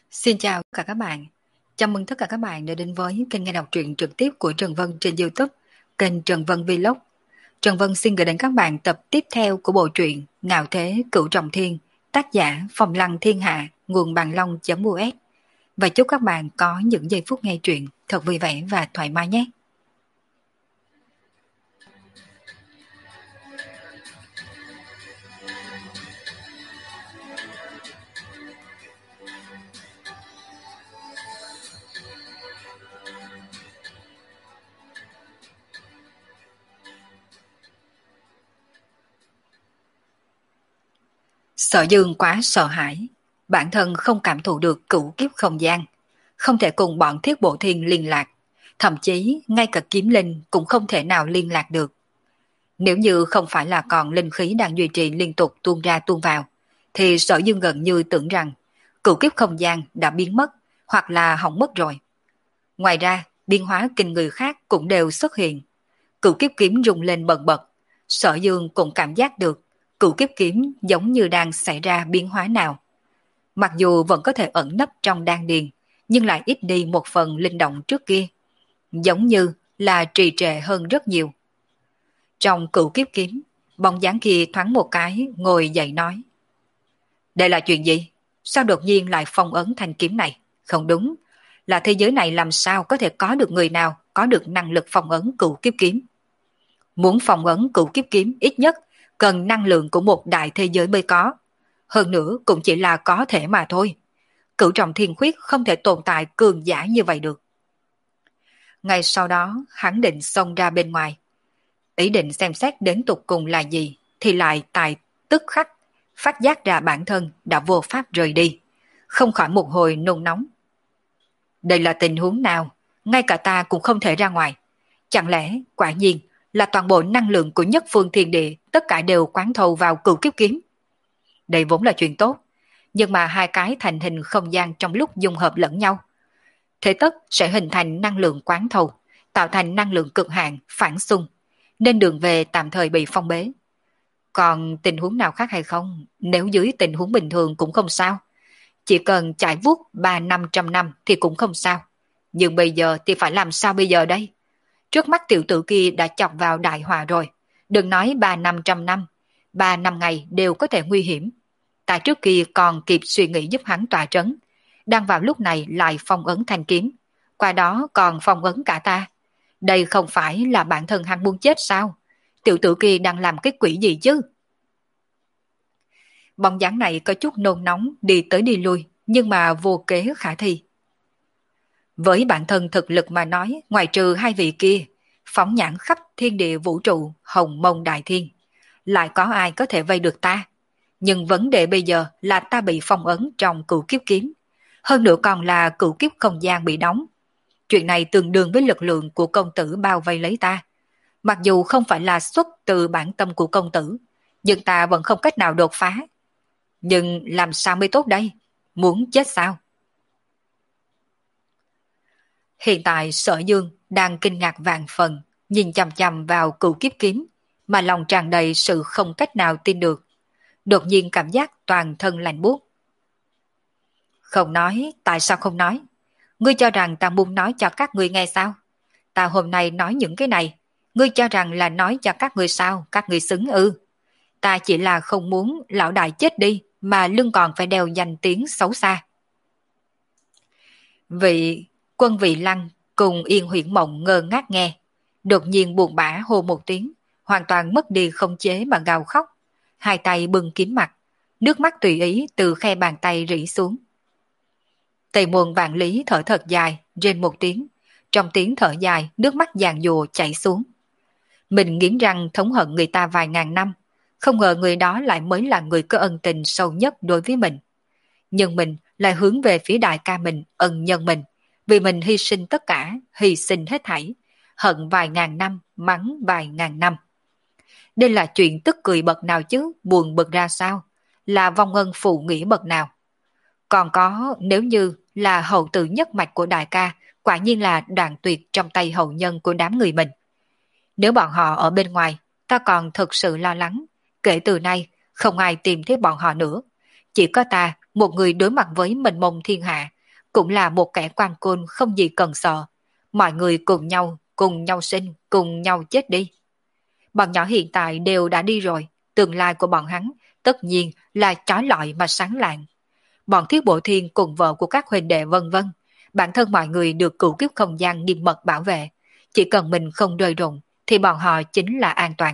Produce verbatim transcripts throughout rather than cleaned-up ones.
Xin chào tất cả các bạn. Chào mừng tất cả các bạn đã đến với kênh nghe đọc truyện trực tiếp của Trần Vân trên YouTube, kênh Trần Vân Vlog. Trần Vân xin gửi đến các bạn tập tiếp theo của bộ truyện Ngạo Thế Cửu Trọng Thiên, tác giả Phong Lăng Thiên Hạ, nguồn bằng long.us. Và chúc các bạn có những giây phút nghe truyện thật vui vẻ và thoải mái nhé. Sở Dương quá sợ hãi, bản thân không cảm thụ được cửu kiếp không gian, không thể cùng bọn Thiết Bộ Thiên liên lạc, thậm chí ngay cả kiếm linh cũng không thể nào liên lạc được. Nếu như không phải là còn linh khí đang duy trì liên tục tuôn ra tuôn vào, thì Sở Dương gần như tưởng rằng cửu kiếp không gian đã biến mất hoặc là hỏng mất rồi. Ngoài ra, biến hóa kinh người khác cũng đều xuất hiện. Cửu kiếp kiếm rung lên bần bật, Sở Dương cũng cảm giác được cửu kiếp kiếm giống như đang xảy ra biến hóa nào. Mặc dù vẫn có thể ẩn nấp trong đan điền, nhưng lại ít đi một phần linh động trước kia. Giống như là trì trệ hơn rất nhiều. Trong cửu kiếp kiếm, bóng dáng kia thoáng một cái ngồi dậy nói. Đây là chuyện gì? Sao đột nhiên lại phong ấn thanh kiếm này? Không đúng, là thế giới này làm sao có thể có được người nào có được năng lực phong ấn cửu kiếp kiếm? Muốn phong ấn cửu kiếp kiếm ít nhất cần năng lượng của một đại thế giới mới có. Hơn nữa cũng chỉ là có thể mà thôi. Cửu trọng thiên khuyết không thể tồn tại cường giả như vậy được. Ngay sau đó hắn định xông ra bên ngoài. Ý định xem xét đến tục cùng là gì thì lại tại tức khắc phát giác ra bản thân đã vô pháp rời đi. Không khỏi một hồi nôn nóng. Đây là tình huống nào? Ngay cả ta cũng không thể ra ngoài. Chẳng lẽ quả nhiên là toàn bộ năng lượng của nhất phương thiên địa tất cả đều quán thâu vào cửu kiếp kiếm? Đây vốn là chuyện tốt, nhưng mà hai cái thành hình không gian trong lúc dung hợp lẫn nhau, thế tất sẽ hình thành năng lượng quán thâu, tạo thành năng lượng cực hạn phản xung, nên đường về tạm thời bị phong bế. Còn tình huống nào khác hay không? Nếu dưới tình huống bình thường cũng không sao, chỉ cần chạy vuốt ba năm trăm năm thì cũng không sao. Nhưng bây giờ thì phải làm sao bây giờ đây? Trước mắt tiểu tử kia đã chọc vào đại họa rồi. Đừng nói ba năm trăm năm, ba năm ngày đều có thể nguy hiểm. Ta trước kia còn kịp suy nghĩ giúp hắn tỏa trấn, đang vào lúc này lại phong ấn thanh kiếm, qua đó còn phong ấn cả ta. Đây không phải là bản thân hắn muốn chết sao? Tiểu tử kia đang làm cái quỷ gì chứ? Bóng dáng này có chút nôn nóng đi tới đi lui, nhưng mà vô kế khả thi. Với bản thân thực lực mà nói, ngoài trừ hai vị kia, phóng nhãn khắp thiên địa vũ trụ, hồng mông đại thiên, lại có ai có thể vây được ta? Nhưng vấn đề bây giờ là ta bị phong ấn trong cửu kiếp kiếm, hơn nữa còn là cửu kiếp không gian bị đóng. Chuyện này tương đương với lực lượng của công tử bao vây lấy ta. Mặc dù không phải là xuất từ bản tâm của công tử, nhưng ta vẫn không cách nào đột phá. Nhưng làm sao mới tốt đây? Muốn chết sao? Hiện tại Sở Dương đang kinh ngạc vạn phần, nhìn chằm chằm vào cửu kiếp kiếm, mà lòng tràn đầy sự không cách nào tin được. Đột nhiên cảm giác toàn thân lạnh buốt. Không nói, tại sao không nói? Ngươi cho rằng ta muốn nói cho các ngươi nghe sao? Ta hôm nay nói những cái này, ngươi cho rằng là nói cho các ngươi sao? Các ngươi xứng ư? Ta chỉ là không muốn lão đại chết đi, mà lưng còn phải đeo danh tiếng xấu xa. Vị Quân Vị Lăng cùng Yên Huyễn Mộng ngơ ngác nghe, đột nhiên buồn bã hô một tiếng, hoàn toàn mất đi khống chế mà gào khóc, hai tay bưng kín mặt, nước mắt tùy ý từ khe bàn tay rỉ xuống. Tây Môn Vạn Lý thở thật dài, rên một tiếng, trong tiếng thở dài, nước mắt giàn dùa chảy xuống. Mình nghiến răng thống hận người ta vài ngàn năm, không ngờ người đó lại mới là người có ân tình sâu nhất đối với mình. Nhưng mình lại hướng về phía đại ca mình, ân nhân mình, vì mình hy sinh tất cả, hy sinh hết thảy, hận vài ngàn năm, mắng vài ngàn năm. Đây là chuyện tức cười bậc nào chứ, buồn bực ra sao, là vong ân phụ nghĩa bậc nào. Còn có nếu như là hậu tử nhất mạch của đại ca, quả nhiên là đoạn tuyệt trong tay hậu nhân của đám người mình. Nếu bọn họ ở bên ngoài, ta còn thực sự lo lắng, kể từ nay không ai tìm thấy bọn họ nữa. Chỉ có ta, một người đối mặt với mênh mông thiên hạ, cũng là một kẻ quan côn không gì cần sợ. Mọi người cùng nhau, cùng nhau sinh, cùng nhau chết đi. Bọn nhỏ hiện tại đều đã đi rồi, tương lai của bọn hắn tất nhiên là chói lọi mà sáng lạng. Bọn Thiết Bộ Thiên cùng vợ của các huynh đệ vân vân, bản thân mọi người được cửu kiếp không gian nghiêm mật bảo vệ, chỉ cần mình không rơi rụng thì bọn họ chính là an toàn.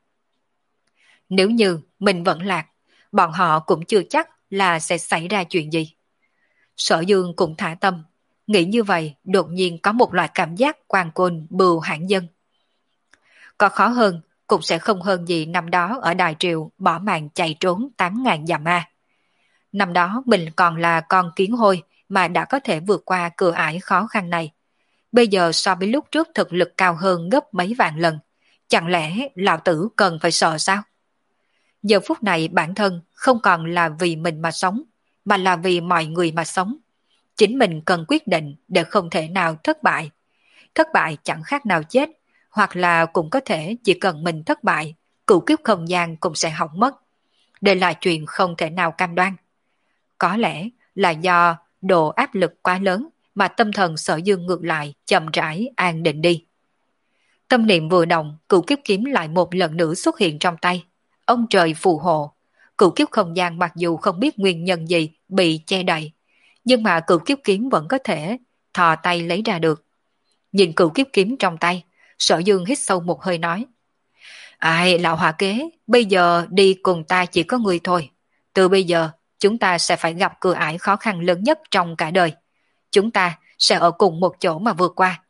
Nếu như mình vẫn lạc, bọn họ cũng chưa chắc là sẽ xảy ra chuyện gì. Sở Dương cũng thả tâm, nghĩ như vậy đột nhiên có một loại cảm giác quan côn bưu hãn dân. Có khó hơn cũng sẽ không hơn gì năm đó ở Đại Triều bỏ mạng chạy trốn tám ngàn dặm ma. Năm đó mình còn là con kiến hôi mà đã có thể vượt qua cửa ải khó khăn này. Bây giờ so với lúc trước thực lực cao hơn gấp mấy vạn lần. Chẳng lẽ lão tử cần phải sợ sao? Giờ phút này bản thân không còn là vì mình mà sống, mà là vì mọi người mà sống. Chính mình cần quyết định để không thể nào thất bại. Thất bại chẳng khác nào chết, hoặc là cũng có thể chỉ cần mình thất bại, cửu kiếp không gian cũng sẽ hỏng mất. Đây là chuyện không thể nào cam đoan. Có lẽ là do độ áp lực quá lớn mà tâm thần Sở Dương ngược lại chậm rãi an định đi. Tâm niệm vừa động, cửu kiếp kiếm lại một lần nữa xuất hiện trong tay. Ông trời phù hộ, cửu kiếp không gian mặc dù không biết nguyên nhân gì bị che đậy, nhưng mà cửu kiếp kiếm vẫn có thể thò tay lấy ra được. Nhìn cửu kiếp kiếm trong tay, Sở Dương hít sâu một hơi nói: Ai, lão hòa kế, bây giờ đi cùng ta chỉ có người thôi. Từ bây giờ, chúng ta sẽ phải gặp cửa ải khó khăn lớn nhất trong cả đời. Chúng ta sẽ ở cùng một chỗ mà vượt qua.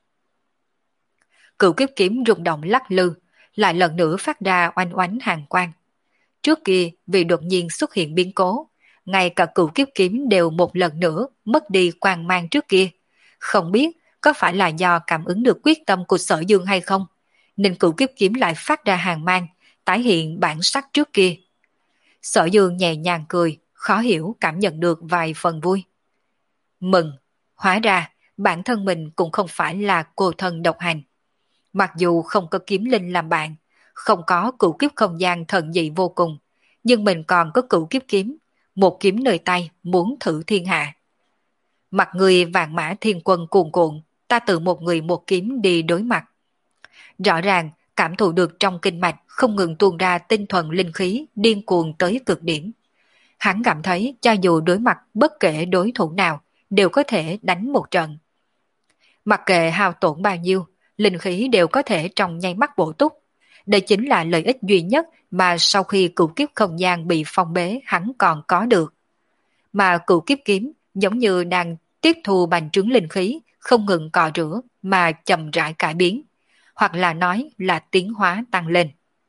Cửu kiếp kiếm rung động lắc lư, lại lần nữa phát ra oanh oánh hàng quang. Trước kia vì đột nhiên xuất hiện biến cố, ngay cả cửu kiếp kiếm đều một lần nữa mất đi quang mang trước kia. Không biết có phải là do cảm ứng được quyết tâm của Sở Dương hay không, nên cửu kiếp kiếm lại phát ra hàng mang, tái hiện bản sắc trước kia. Sở Dương nhẹ nhàng cười, khó hiểu cảm nhận được vài phần vui. Mừng, hóa ra bản thân mình cũng không phải là cô thân độc hành. Mặc dù không có kiếm linh làm bạn, không có cửu kiếp không gian thần dị vô cùng, nhưng mình còn có cửu kiếp kiếm, một kiếm nơi tay muốn thử thiên hạ. Mặt người vạn mã thiên quân cuồn cuộn, ta tự một người một kiếm đi đối mặt. Rõ ràng cảm thụ được trong kinh mạch không ngừng tuôn ra tinh thuần linh khí điên cuồng tới cực điểm. Hắn cảm thấy cho dù đối mặt bất kể đối thủ nào đều có thể đánh một trận. Mặc kệ hao tổn bao nhiêu, linh khí đều có thể trong nháy mắt bổ túc. Đây chính là lợi ích duy nhất mà sau khi cửu kiếp không gian bị phong bế hắn còn có được. Mà cửu kiếp kiếm giống như đang tiếp thu bành trướng linh khí, không ngừng cọ rửa mà chậm rãi cải biến, hoặc là nói là tiến hóa tăng lên.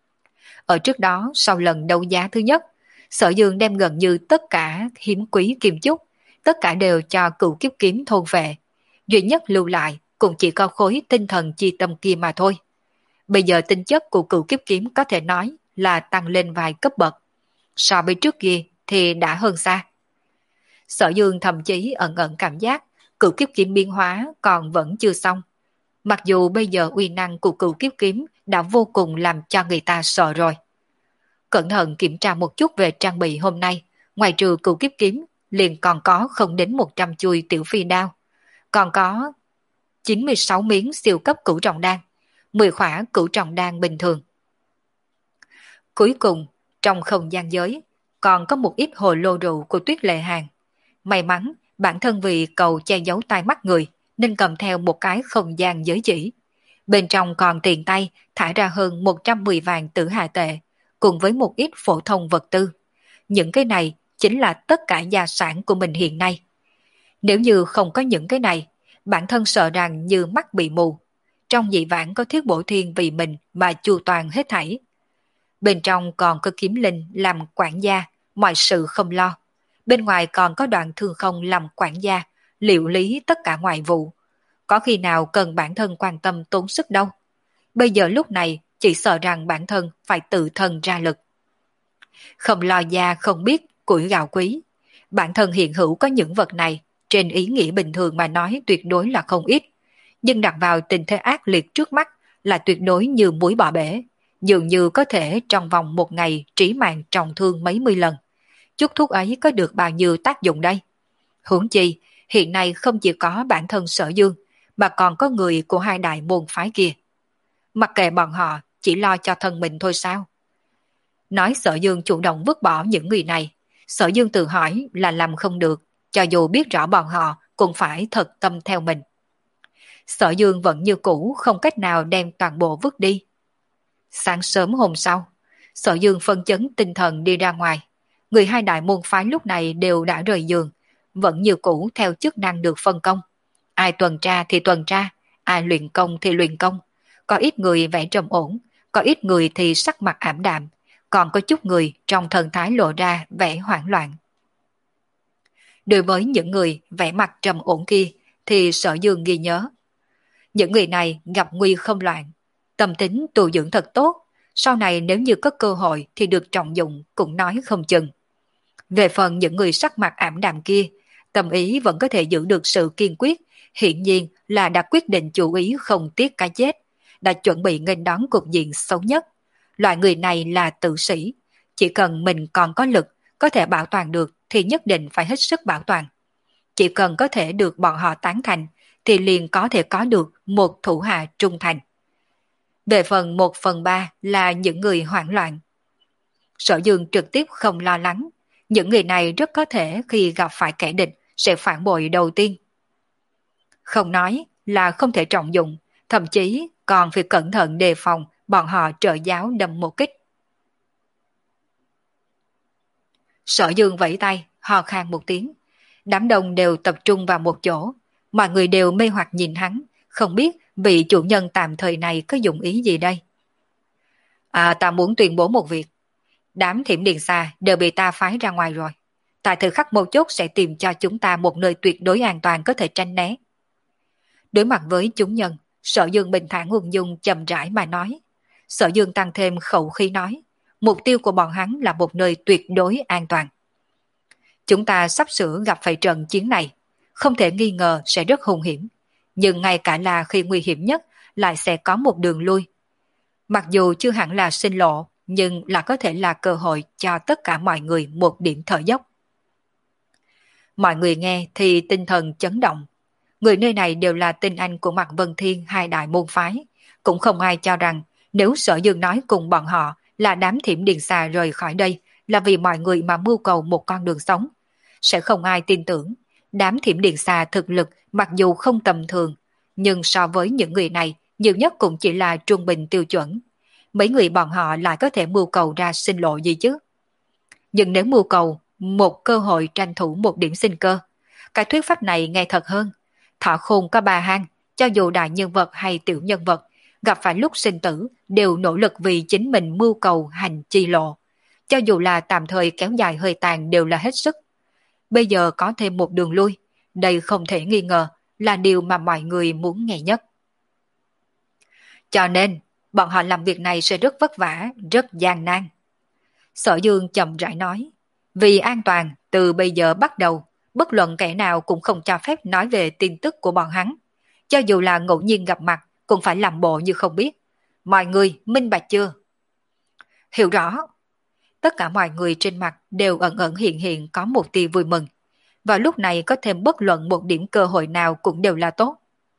Ở trước đó, sau lần đấu giá thứ nhất, Sở Dương đem gần như tất cả hiếm quý kim chúc, tất cả đều cho cửu kiếp kiếm thôn vệ. Duy nhất lưu lại cũng chỉ có khối tinh thần chi tâm kia mà thôi. Bây giờ tinh chất của cửu kiếp kiếm có thể nói là tăng lên vài cấp bậc. So với trước kia thì đã hơn xa. Sở Dương thậm chí ẩn ẩn cảm giác cửu kiếp kiếm biến hóa còn vẫn chưa xong. Mặc dù bây giờ uy năng của cửu kiếp kiếm đã vô cùng làm cho người ta sợ rồi. Cẩn thận kiểm tra một chút về trang bị hôm nay, ngoài trừ cửu kiếp kiếm, liền còn có không đến một trăm chuôi tiểu phi đao. Còn có chín mươi sáu miếng siêu cấp cửu trọng đan, mười khỏa cửu trọng đan bình thường. Cuối cùng, trong không gian giới, còn có một ít hồ lô rượu của Tuyết Lệ Hàng. May mắn, bản thân vì cầu che giấu tai mắt người, nên cầm theo một cái không gian giới chỉ. Bên trong còn tiền tay thả ra hơn một trăm mười vạn tử hà tệ, cùng với một ít phổ thông vật tư. Những cái này chính là tất cả gia sản của mình hiện nay. Nếu như không có những cái này, bản thân sợ rằng như mắt bị mù. Trong dị vãng có Thiết Bổ Thiên vì mình mà chu toàn hết thảy. Bên trong còn có kiếm linh làm quản gia, mọi sự không lo. Bên ngoài còn có Đoạn Thương Không làm quản gia, liệu lý tất cả ngoại vụ. Có khi nào cần bản thân quan tâm tốn sức đâu. Bây giờ lúc này chỉ sợ rằng bản thân phải tự thân ra lực. Không lo gia không biết củi gạo quý. Bản thân hiện hữu có những vật này, trên ý nghĩa bình thường mà nói tuyệt đối là không ít. Nhưng đặt vào tình thế ác liệt trước mắt là tuyệt đối như muối bỏ bể. Dường như có thể trong vòng một ngày trí mạng trọng thương mấy mươi lần. Chút thuốc ấy có được bao nhiêu tác dụng đây? Huống chi, hiện nay không chỉ có bản thân Sở Dương, mà còn có người của hai đại môn phái kia. Mặc kệ bọn họ, chỉ lo cho thân mình thôi sao? Nói Sở Dương chủ động vứt bỏ những người này, Sở Dương tự hỏi là làm không được, cho dù biết rõ bọn họ cũng phải thật tâm theo mình. Sở Dương vẫn như cũ, không cách nào đem toàn bộ vứt đi. Sáng sớm hôm sau, Sở Dương phân chấn tinh thần đi ra ngoài. Người hai đại môn phái lúc này đều đã rời giường, vẫn như cũ theo chức năng được phân công. Ai tuần tra thì tuần tra, ai luyện công thì luyện công. Có ít người vẻ trầm ổn, có ít người thì sắc mặt ảm đạm, còn có chút người trong thần thái lộ ra vẻ hoảng loạn. Đối với những người vẻ mặt trầm ổn kia thì Sở Dương ghi nhớ. Những người này gặp nguy không loạn, tâm tính tu dưỡng thật tốt, sau này nếu như có cơ hội thì được trọng dụng cũng nói không chừng. Về phần những người sắc mặt ảm đạm kia, tâm ý vẫn có thể giữ được sự kiên quyết, hiển nhiên là đã quyết định chủ ý không tiếc cái chết, đã chuẩn bị nghênh đón cục diện xấu nhất. Loại người này là tử sĩ, chỉ cần mình còn có lực, có thể bảo toàn được thì nhất định phải hết sức bảo toàn. Chỉ cần có thể được bọn họ tán thành, thì liền có thể có được một thủ hạ trung thành. Về phần một phần ba là những người hoảng loạn. Sở Dương trực tiếp không lo lắng, những người này rất có thể khi gặp phải kẻ địch sẽ phản bội đầu tiên. Không nói là không thể trọng dụng, thậm chí còn phải cẩn thận đề phòng bọn họ trợ giáo đâm một kích. Sở Dương vẫy tay, hò khan một tiếng. Đám đông đều tập trung vào một chỗ, mọi người đều mê hoặc nhìn hắn, không biết vị chủ nhân tạm thời này có dụng ý gì đây. À, ta muốn tuyên bố một việc. Đám thiểm điện xa đều bị ta phái ra ngoài rồi. Tại thời khắc mấu chốt sẽ tìm cho chúng ta một nơi tuyệt đối an toàn có thể tránh né. Đối mặt với chúng nhân, Sở Dương bình thản ung dung chậm rãi mà nói. Sở Dương tăng thêm khẩu khí nói, mục tiêu của bọn hắn là một nơi tuyệt đối an toàn. Chúng ta sắp sửa gặp phải trận chiến này, không thể nghi ngờ sẽ rất hung hiểm, nhưng ngay cả là khi nguy hiểm nhất lại sẽ có một đường lui. Mặc dù chưa hẳn là sinh lộ, nhưng là có thể là cơ hội cho tất cả mọi người một điểm thở dốc. Mọi người nghe thì tinh thần chấn động. Người nơi này đều là tinh anh của Mạc Vân Thiên hai đại môn phái, cũng không ai cho rằng nếu Sở Dương nói cùng bọn họ là đám thiểm điện xà rời khỏi đây là vì mọi người mà mưu cầu một con đường sống. Sẽ không ai tin tưởng, đám thiểm điện xà thực lực mặc dù không tầm thường, nhưng so với những người này nhiều nhất cũng chỉ là trung bình tiêu chuẩn. Mấy người bọn họ lại có thể mưu cầu ra sinh lộ gì chứ? Nhưng nếu mưu cầu một cơ hội tranh thủ một điểm sinh cơ, cái thuyết pháp này nghe thật hơn. Thọ khôn có ba hang, cho dù đại nhân vật hay tiểu nhân vật, gặp phải lúc sinh tử đều nỗ lực vì chính mình mưu cầu hành chi lộ. Cho dù là tạm thời kéo dài hơi tàn đều là hết sức. Bây giờ có thêm một đường lui, đây không thể nghi ngờ là điều mà mọi người muốn nghe nhất. Cho nên, bọn họ làm việc này sẽ rất vất vả, rất gian nan. Sở Dương chậm rãi nói, vì an toàn, từ bây giờ bắt đầu, bất luận kẻ nào cũng không cho phép nói về tin tức của bọn hắn. Cho dù là ngẫu nhiên gặp mặt, cũng phải làm bộ như không biết. Mọi người minh bạch chưa? Hiểu rõ. Tất cả mọi người trên mặt đều ẩn ẩn hiện hiện có một tia vui mừng. Vào lúc này có thêm bất luận một điểm cơ hội nào cũng đều là tốt.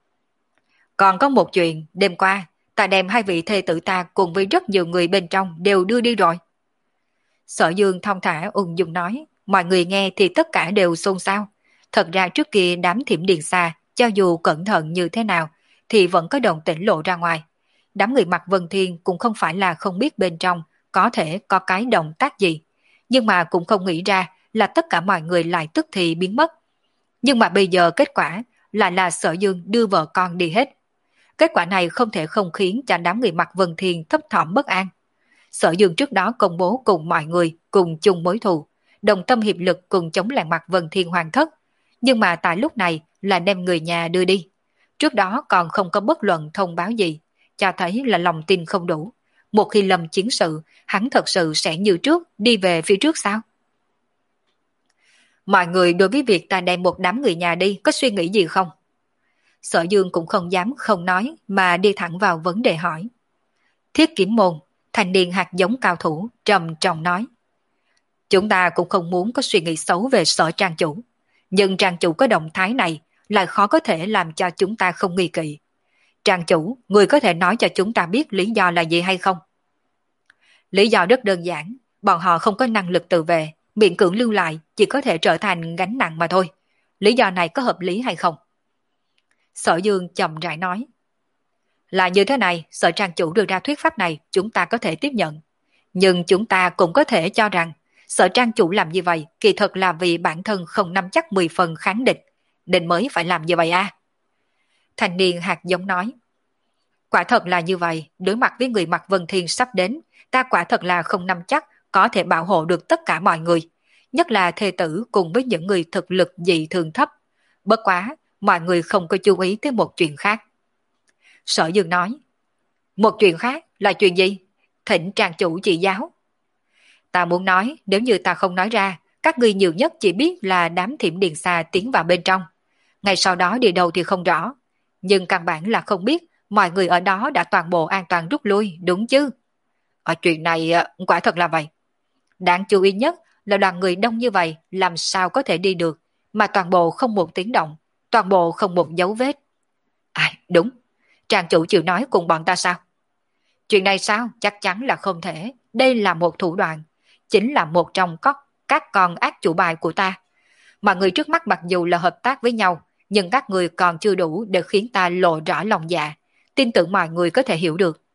Còn có một chuyện, đêm qua, ta đem hai vị thê tử ta cùng với rất nhiều người bên trong đều đưa đi rồi. Sở Dương thong thả ung dung nói, mọi người nghe thì tất cả đều xôn xao. Thật ra trước kia đám thiểm điện xa, cho dù cẩn thận như thế nào, thì vẫn có động tĩnh lộ ra ngoài. Đám người Mạc Vân Thiên cũng không phải là không biết bên trong có thể có cái động tác gì, nhưng mà cũng không nghĩ ra là tất cả mọi người lại tức thì biến mất. Nhưng mà bây giờ kết quả lại là Sở Dương đưa vợ con đi hết. Kết quả này không thể không khiến cho đám người Mạc Vân Thiên thấp thỏm bất an. Sở Dương trước đó công bố cùng mọi người cùng chung mối thù, đồng tâm hiệp lực cùng chống lại Mạc Vân Thiên hoàng thất, nhưng mà tại lúc này là đem người nhà đưa đi. Trước đó còn không có bất luận thông báo gì, cho thấy là lòng tin không đủ. Một khi lâm chiến sự, hắn thật sự sẽ như trước đi về phía trước sao? Mọi người đối với việc ta đem một đám người nhà đi có suy nghĩ gì không? Sở Dương cũng không dám không nói mà đi thẳng vào vấn đề hỏi. Thiết Kiếm Môn, thanh niên hạt giống cao thủ, trầm trọng nói. Chúng ta cũng không muốn có suy nghĩ xấu về Sở trang chủ. Nhưng trang chủ có động thái này lại khó có thể làm cho chúng ta không nghi kỵ. Trang chủ, người có thể nói cho chúng ta biết lý do là gì hay không? Lý do rất đơn giản, bọn họ không có năng lực tự vệ, miễn cưỡng lưu lại chỉ có thể trở thành gánh nặng mà thôi. Lý do này có hợp lý hay không? Sở Dương chậm rãi nói. Là như thế này, sở trang chủ đưa ra thuyết pháp này chúng ta có thể tiếp nhận. Nhưng chúng ta cũng có thể cho rằng sở trang chủ làm như vậy kỳ thật là vì bản thân không nắm chắc mười phần kháng địch, nên mới phải làm như vậy à? Thanh niên hạt giống nói. Quả thật là như vậy, đối mặt với người mặc Vân Thiên sắp đến, ta quả thật là không nắm chắc có thể bảo hộ được tất cả mọi người, nhất là thê tử cùng với những người thực lực dị thường thấp. Bất quá, mọi người không có chú ý tới một chuyện khác. Sở Dương nói, một chuyện khác là chuyện gì? Thỉnh trang chủ chỉ giáo. Ta muốn nói, nếu như ta không nói ra, các ngươi nhiều nhất chỉ biết là đám thiểm điện xa tiến vào bên trong. Ngày sau đó đi đâu thì không rõ, nhưng căn bản là không biết mọi người ở đó đã toàn bộ an toàn rút lui, đúng chứ? Ở chuyện này quả thật là vậy. Đáng chú ý nhất là đoàn người đông như vậy làm sao có thể đi được, mà toàn bộ không một tiếng động, toàn bộ không một dấu vết. À, đúng, trang chủ chịu nói cùng bọn ta sao? Chuyện này sao? Chắc chắn là không thể. Đây là một thủ đoạn, chính là một trong các, các con ác chủ bài của ta. Mà người trước mắt mặc dù là hợp tác với nhau, nhưng các người còn chưa đủ để khiến ta lộ rõ lòng dạ, tin tưởng mọi người có thể hiểu được.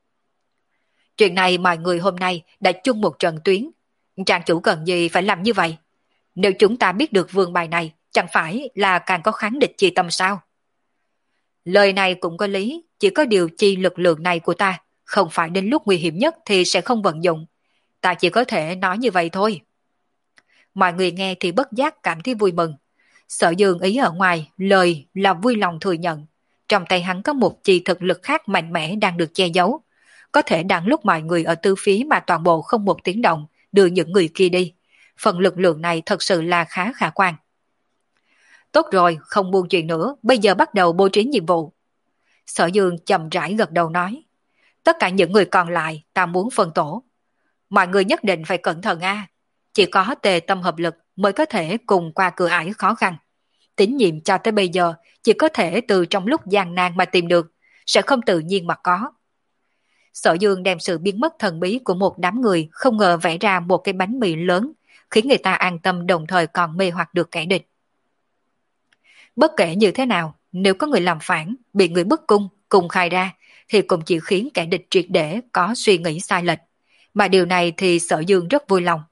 Chuyện này mọi người hôm nay đã chung một trận tuyến. Trang chủ cần gì phải làm như vậy? Nếu chúng ta biết được vương bài này, chẳng phải là càng có kháng địch chi tâm sao? Lời này cũng có lý, chỉ có điều chi lực lượng này của ta, không phải đến lúc nguy hiểm nhất thì sẽ không vận dụng. Ta chỉ có thể nói như vậy thôi. Mọi người nghe thì bất giác cảm thấy vui mừng. Sở Dương ý ở ngoài, lời là vui lòng thừa nhận. Trong tay hắn có một chi thực lực khác mạnh mẽ đang được che giấu. Có thể đang lúc mọi người ở tư phía mà toàn bộ không một tiếng động, đưa những người kia đi. Phần lực lượng này thật sự là khá khả quan. Tốt rồi, không buông chuyện nữa, bây giờ bắt đầu bố trí nhiệm vụ. Sở Dương chậm rãi gật đầu nói. Tất cả những người còn lại ta muốn phân tổ. Mọi người nhất định phải cẩn thận a. Chỉ có tề tâm hợp lực mới có thể cùng qua cửa ải khó khăn. Tín nhiệm cho tới bây giờ chỉ có thể từ trong lúc gian nan mà tìm được, sẽ không tự nhiên mà có. Sở Dương đem sự biến mất thần bí của một đám người không ngờ vẽ ra một cái bánh mì lớn, khiến người ta an tâm đồng thời còn mê hoặc được kẻ địch. Bất kể như thế nào, nếu có người làm phản, bị người bức cung, cùng khai ra, thì cũng chỉ khiến kẻ địch triệt để có suy nghĩ sai lệch. Mà điều này thì Sở Dương rất vui lòng.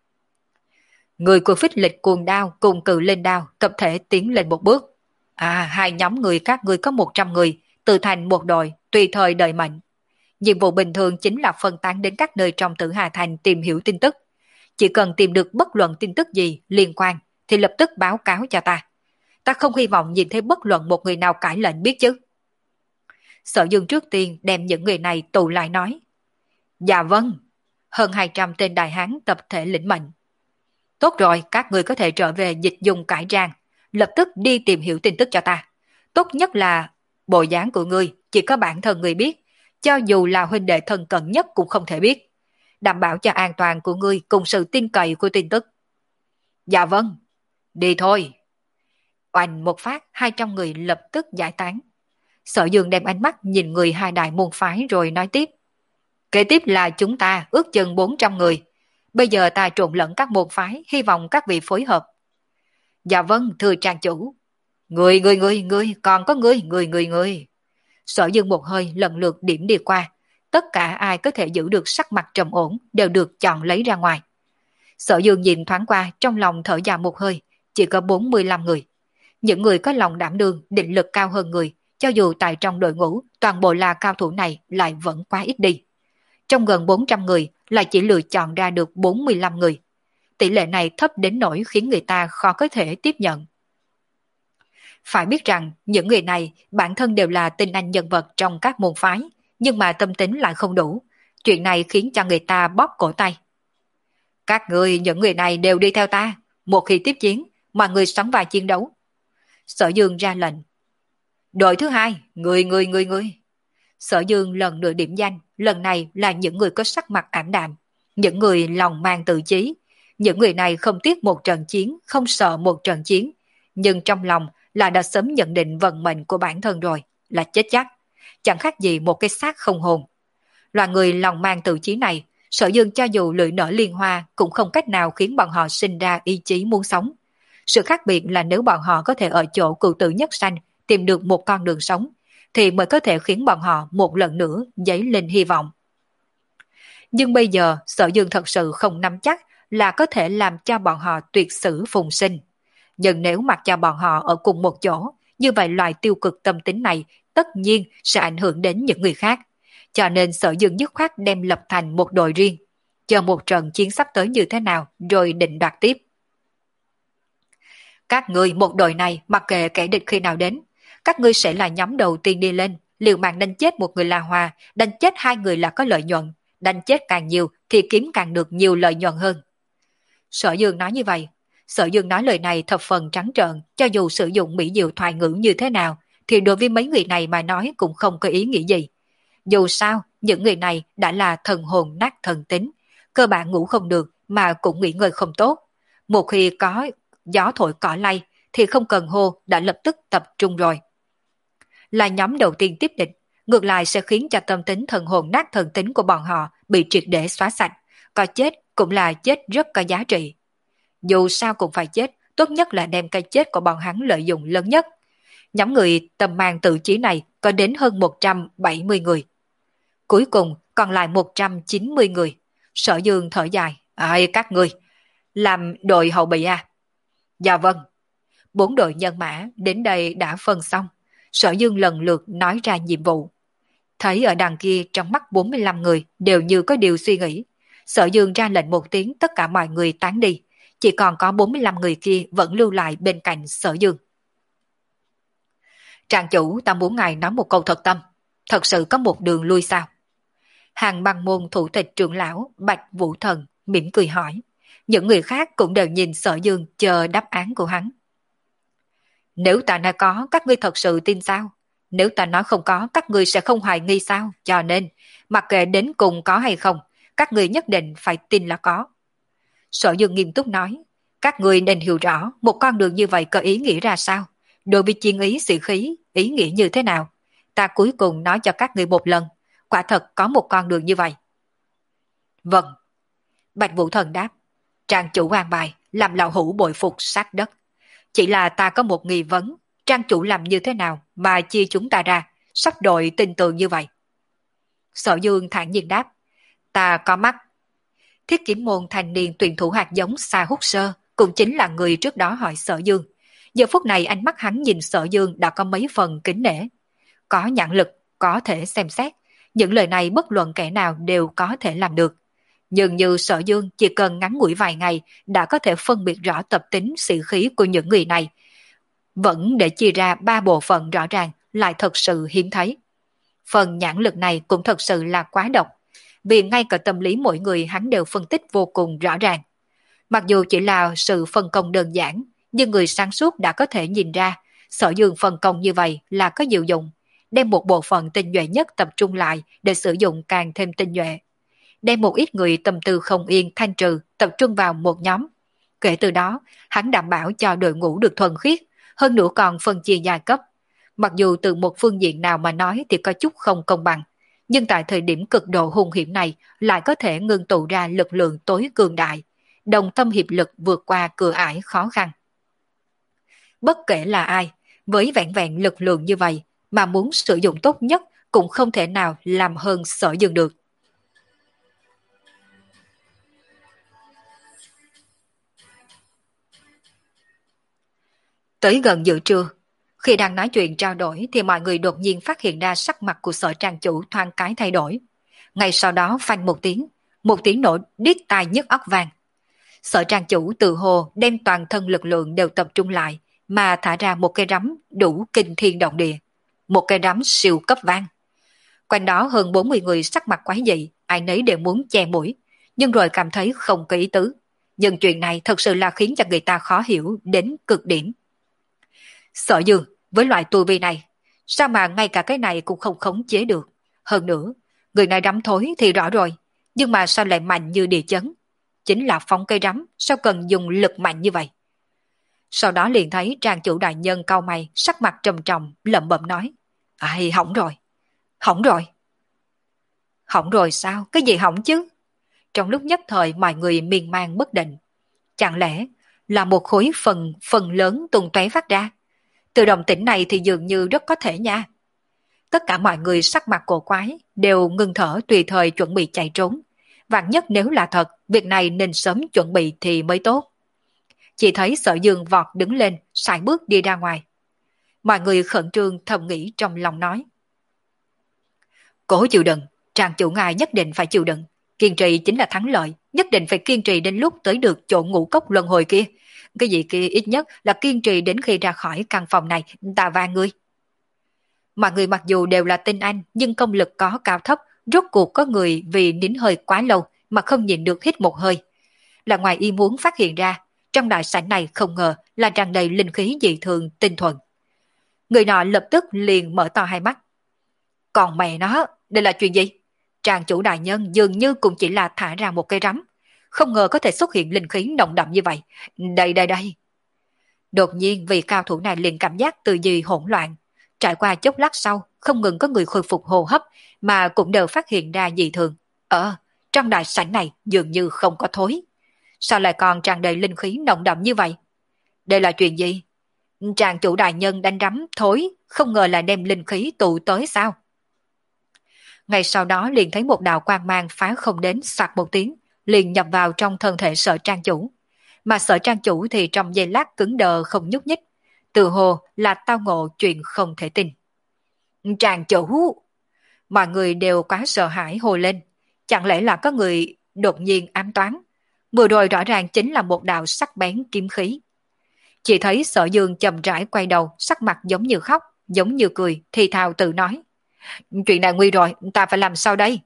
Người của phích lịch cuồng đao cùng cự lên đao tập thể tiến lên một bước. À, hai nhóm người các ngươi có một trăm người, tự thành một đội, tùy thời đợi mệnh. Nhiệm vụ bình thường chính là phân tán đến các nơi trong Tử Hà Thành tìm hiểu tin tức. Chỉ cần tìm được bất luận tin tức gì liên quan thì lập tức báo cáo cho ta. Ta không hy vọng nhìn thấy bất luận một người nào cãi lệnh biết chứ. Sở Dương trước tiên đem những người này tụ lại nói. Dạ vâng. Hơn hai trăm tên đại hán tập thể lĩnh mệnh. Tốt rồi, các người có thể trở về dịch dùng cải trang, lập tức đi tìm hiểu tin tức cho ta. Tốt nhất là bộ dáng của ngươi chỉ có bản thân người biết, cho dù là huynh đệ thân cận nhất cũng không thể biết. Đảm bảo cho an toàn của ngươi cùng sự tin cậy của tin tức. Dạ vâng. Đi thôi. Oanh một phát, hai trăm người lập tức giải tán. Sở Dương đem ánh mắt nhìn người hai đại môn phái rồi nói tiếp. Kế tiếp là chúng ta ước chừng bốn trăm người. Bây giờ ta trộn lẫn các môn phái, hy vọng các vị phối hợp. Dạ vâng, thưa trang chủ. Người, người, người, người, còn có người, người, người, người. Sở Dương một hơi lần lượt điểm đi qua. Tất cả ai có thể giữ được sắc mặt trầm ổn đều được chọn lấy ra ngoài. Sở Dương nhìn thoáng qua trong lòng thở dài một hơi, chỉ có bốn mươi lăm người. Những người có lòng đảm đương, định lực cao hơn người, cho dù tại trong đội ngũ toàn bộ là cao thủ này lại vẫn quá ít đi. Trong gần bốn trăm người lại chỉ lựa chọn ra được bốn mươi lăm người. Tỷ lệ này thấp đến nỗi khiến người ta khó có thể tiếp nhận. Phải biết rằng những người này bản thân đều là tinh anh nhân vật trong các môn phái, nhưng mà tâm tính lại không đủ. Chuyện này khiến cho người ta bóp cổ tay. Các người, những người này đều đi theo ta. Một khi tiếp chiến, mọi người sóng vai chiến đấu. Sở Dương ra lệnh. Đội thứ hai, người, người, người, người. Sở Dương lần nữa điểm danh, lần này là những người có sắc mặt ảm đạm, những người lòng mang tự chí, Những người này không tiếc một trận chiến, không sợ một trận chiến, nhưng trong lòng là đã sớm nhận định vận mệnh của bản thân rồi, là chết chắc, chẳng khác gì một cái xác không hồn. Loài người lòng mang tự chí này, Sở Dương cho dù lưỡi nở liên hoa cũng không cách nào khiến bọn họ sinh ra ý chí muốn sống. Sự khác biệt là nếu bọn họ có thể ở chỗ cựu tử nhất sanh tìm được một con đường sống, thì mới có thể khiến bọn họ một lần nữa dấy lên hy vọng. Nhưng bây giờ Sở Dương thật sự không nắm chắc là có thể làm cho bọn họ tuyệt sử phùng sinh. Nhưng nếu mặc cho bọn họ ở cùng một chỗ, như vậy loại tiêu cực tâm tính này tất nhiên sẽ ảnh hưởng đến những người khác. Cho nên Sở Dương dứt khoát đem lập thành một đội riêng, chờ một trận chiến sắp tới như thế nào rồi định đoạt tiếp. Các ngươi một đội này mặc kệ kẻ địch khi nào đến, các ngươi sẽ là nhóm đầu tiên đi lên, liều mạng đánh chết một người là hòa, đánh chết hai người là có lợi nhuận, đánh chết càng nhiều thì kiếm càng được nhiều lợi nhuận hơn. Sở Dương nói như vậy, Sở Dương nói lời này thập phần trắng trợn, cho dù sử dụng mỹ diệu thoại ngữ như thế nào, thì đối với mấy người này mà nói cũng không có ý nghĩa gì. Dù sao, những người này đã là thần hồn nát thần tính, cơ bản ngủ không được mà cũng nghỉ ngơi không tốt. Một khi có gió thổi cỏ lay thì không cần hô đã lập tức tập trung rồi. Là nhóm đầu tiên tiếp địch, ngược lại sẽ khiến cho tâm tính thần hồn nát thần tính của bọn họ bị triệt để xóa sạch, có chết cũng là chết rất có giá trị. Dù sao cũng phải chết, tốt nhất là đem cái chết của bọn hắn lợi dụng lớn nhất. Nhóm người tầm mang tự chí này có đến hơn một trăm bảy mươi người. Cuối cùng còn lại một trăm chín mươi người. Sở Dương thở dài, ai các người, làm đội hậu bị à? Dạ vâng. Bốn đội nhân mã đến đây đã phân xong. Sở Dương lần lượt nói ra nhiệm vụ. Thấy ở đằng kia trong mắt bốn mươi lăm người đều như có điều suy nghĩ. Sở Dương ra lệnh một tiếng tất cả mọi người tán đi. Chỉ còn có bốn mươi lăm người kia vẫn lưu lại bên cạnh Sở Dương. Trang chủ, ta muốn ngài nói một câu thật tâm. Thật sự có một đường lui sao? Hàng băng môn thủ tịch trưởng lão Bạch Vũ Thần mỉm cười hỏi. Những người khác cũng đều nhìn Sở Dương chờ đáp án của hắn. Nếu ta nói có, các ngươi thật sự tin sao? Nếu ta nói không có, các ngươi sẽ không hoài nghi sao? Cho nên, mặc kệ đến cùng có hay không, các ngươi nhất định phải tin là có. Sở Dương nghiêm túc nói, các ngươi nên hiểu rõ một con đường như vậy có ý nghĩa ra sao? Đối với chiến ý sĩ khí, ý nghĩa như thế nào? Ta cuối cùng nói cho các ngươi một lần, quả thật có một con đường như vậy. Vâng. Bạch Vũ Thần đáp, Trang chủ an bài, làm lão hủ bội phục sát đất. Chỉ là ta có một nghi vấn, Trang chủ làm như thế nào mà chia chúng ta ra, sắp đội tin tưởng như vậy? Sở Dương thản nhiên đáp, ta có mắt. Thiết Kiếm môn thanh niên tuyển thủ hạt giống Sa Húc Sơ cũng chính là người trước đó hỏi Sở Dương. Giờ phút này ánh mắt hắn nhìn Sở Dương đã có mấy phần kính nể. Có nhãn lực, có thể xem xét, những lời này bất luận kẻ nào đều có thể làm được. Nhưng như Sở Dương chỉ cần ngắn ngủi vài ngày đã có thể phân biệt rõ tập tính sĩ khí của những người này. Vẫn để chia ra ba bộ phận rõ ràng lại thật sự hiếm thấy. Phần nhãn lực này cũng thật sự là quá độc, vì ngay cả tâm lý mỗi người hắn đều phân tích vô cùng rõ ràng. Mặc dù chỉ là sự phân công đơn giản, nhưng người sáng suốt đã có thể nhìn ra Sở Dương phân công như vậy là có diệu dụng, đem một bộ phận tinh nhuệ nhất tập trung lại để sử dụng càng thêm tinh nhuệ. Đem một ít người tâm tư không yên thanh trừ tập trung vào một nhóm. Kể từ đó, hắn đảm bảo cho đội ngũ được thuần khiết, hơn nữa còn phân chia giai cấp. Mặc dù từ một phương diện nào mà nói thì có chút không công bằng, nhưng tại thời điểm cực độ hung hiểm này lại có thể ngưng tụ ra lực lượng tối cường đại, đồng tâm hiệp lực vượt qua cửa ải khó khăn. Bất kể là ai, với vẹn vẹn lực lượng như vậy mà muốn sử dụng tốt nhất cũng không thể nào làm hơn Sở Dương được. Tới gần giữa trưa, khi đang nói chuyện trao đổi thì mọi người đột nhiên phát hiện ra sắc mặt của Sở trang chủ thoáng cái thay đổi. Ngay sau đó phanh một tiếng, một tiếng nổ điếc tai nhức óc vang. Sở trang chủ tự hồ đem toàn thân lực lượng đều tập trung lại mà thả ra một cây rắm đủ kinh thiên động địa. Một cây rắm siêu cấp vang. Quanh đó hơn bốn mươi người sắc mặt quái dị, ai nấy đều muốn che mũi, nhưng rồi cảm thấy không có ý tứ. Nhưng chuyện này thật sự là khiến cho người ta khó hiểu đến cực điểm. Sở Dương, với loại tu vi này, sao mà ngay cả cái này cũng không khống chế được? Hơn nữa, người này đắm thối thì rõ rồi, nhưng mà sao lại mạnh như địa chấn? chính là phóng cây rắm, sao cần dùng lực mạnh như vậy? Sau đó liền thấy trang chủ đại nhân cau mày, sắc mặt trầm trọng, lẩm bẩm nói. Ai, hỏng rồi, hỏng rồi. Hỏng rồi sao? Cái gì hỏng chứ? Trong lúc nhất thời mọi người miên man bất định. Chẳng lẽ là một khối phần phần lớn tung tóe phát ra? Từ động tĩnh này thì dường như rất có thể nha. Tất cả mọi người sắc mặt cổ quái, đều ngưng thở tùy thời chuẩn bị chạy trốn. Vạn nhất nếu là thật, việc này nên sớm chuẩn bị thì mới tốt. Chỉ thấy Sở Dương vọt đứng lên, sải bước đi ra ngoài. Mọi người khẩn trương thầm nghĩ trong lòng nói. Cố chịu đựng, Trang chủ ngài nhất định phải chịu đựng. Kiên trì chính là thắng lợi, nhất định phải kiên trì đến lúc tới được chỗ ngũ cốc luân hồi kia. Cái gì kia ít nhất là kiên trì đến khi ra khỏi căn phòng này, ta van ngươi. Mọi người mặc dù đều là tinh anh, nhưng công lực có cao thấp, rốt cuộc có người vì nín hơi quá lâu mà không nhịn được hít một hơi. Là ngoài ý muốn phát hiện ra, trong đại sảnh này không ngờ là tràn đầy linh khí dị thường tinh thuần. Người nọ lập tức liền mở to hai mắt. Còn mẹ nó, đây là chuyện gì? Tràng chủ đại nhân dường như cũng chỉ là thả ra một cây rắm. Không ngờ có thể xuất hiện linh khí nồng đậm như vậy. Đây đây đây. Đột nhiên vị cao thủ này liền cảm giác từ gì hỗn loạn. Trải qua chốc lát sau, không ngừng có người khôi phục hô hấp mà cũng đều phát hiện ra dị thường. Ờ, trong đại sảnh này dường như không có thối. Sao lại còn tràn đầy linh khí nồng đậm như vậy? Đây là chuyện gì? Tràng chủ đại nhân đánh rắm thối, không ngờ là đem linh khí tụ tới sao? Ngay sau đó liền thấy một đạo quang mang phá không đến soạt một tiếng, liền nhập vào trong thân thể Sở trang chủ. Mà Sở trang chủ thì trong giây lát cứng đờ không nhúc nhích, tự hồ là tao ngộ chuyện không thể tin. Trang chủ! Mọi người đều quá sợ hãi hồ lên, chẳng lẽ là có người đột nhiên ám toán? Vừa rồi rõ ràng chính là một đạo sắc bén kiếm khí. Chỉ thấy Sở Dương chậm rãi quay đầu, sắc mặt giống như khóc, giống như cười, thì thào tự nói. Chuyện này nguy rồi, ta phải làm sao đây?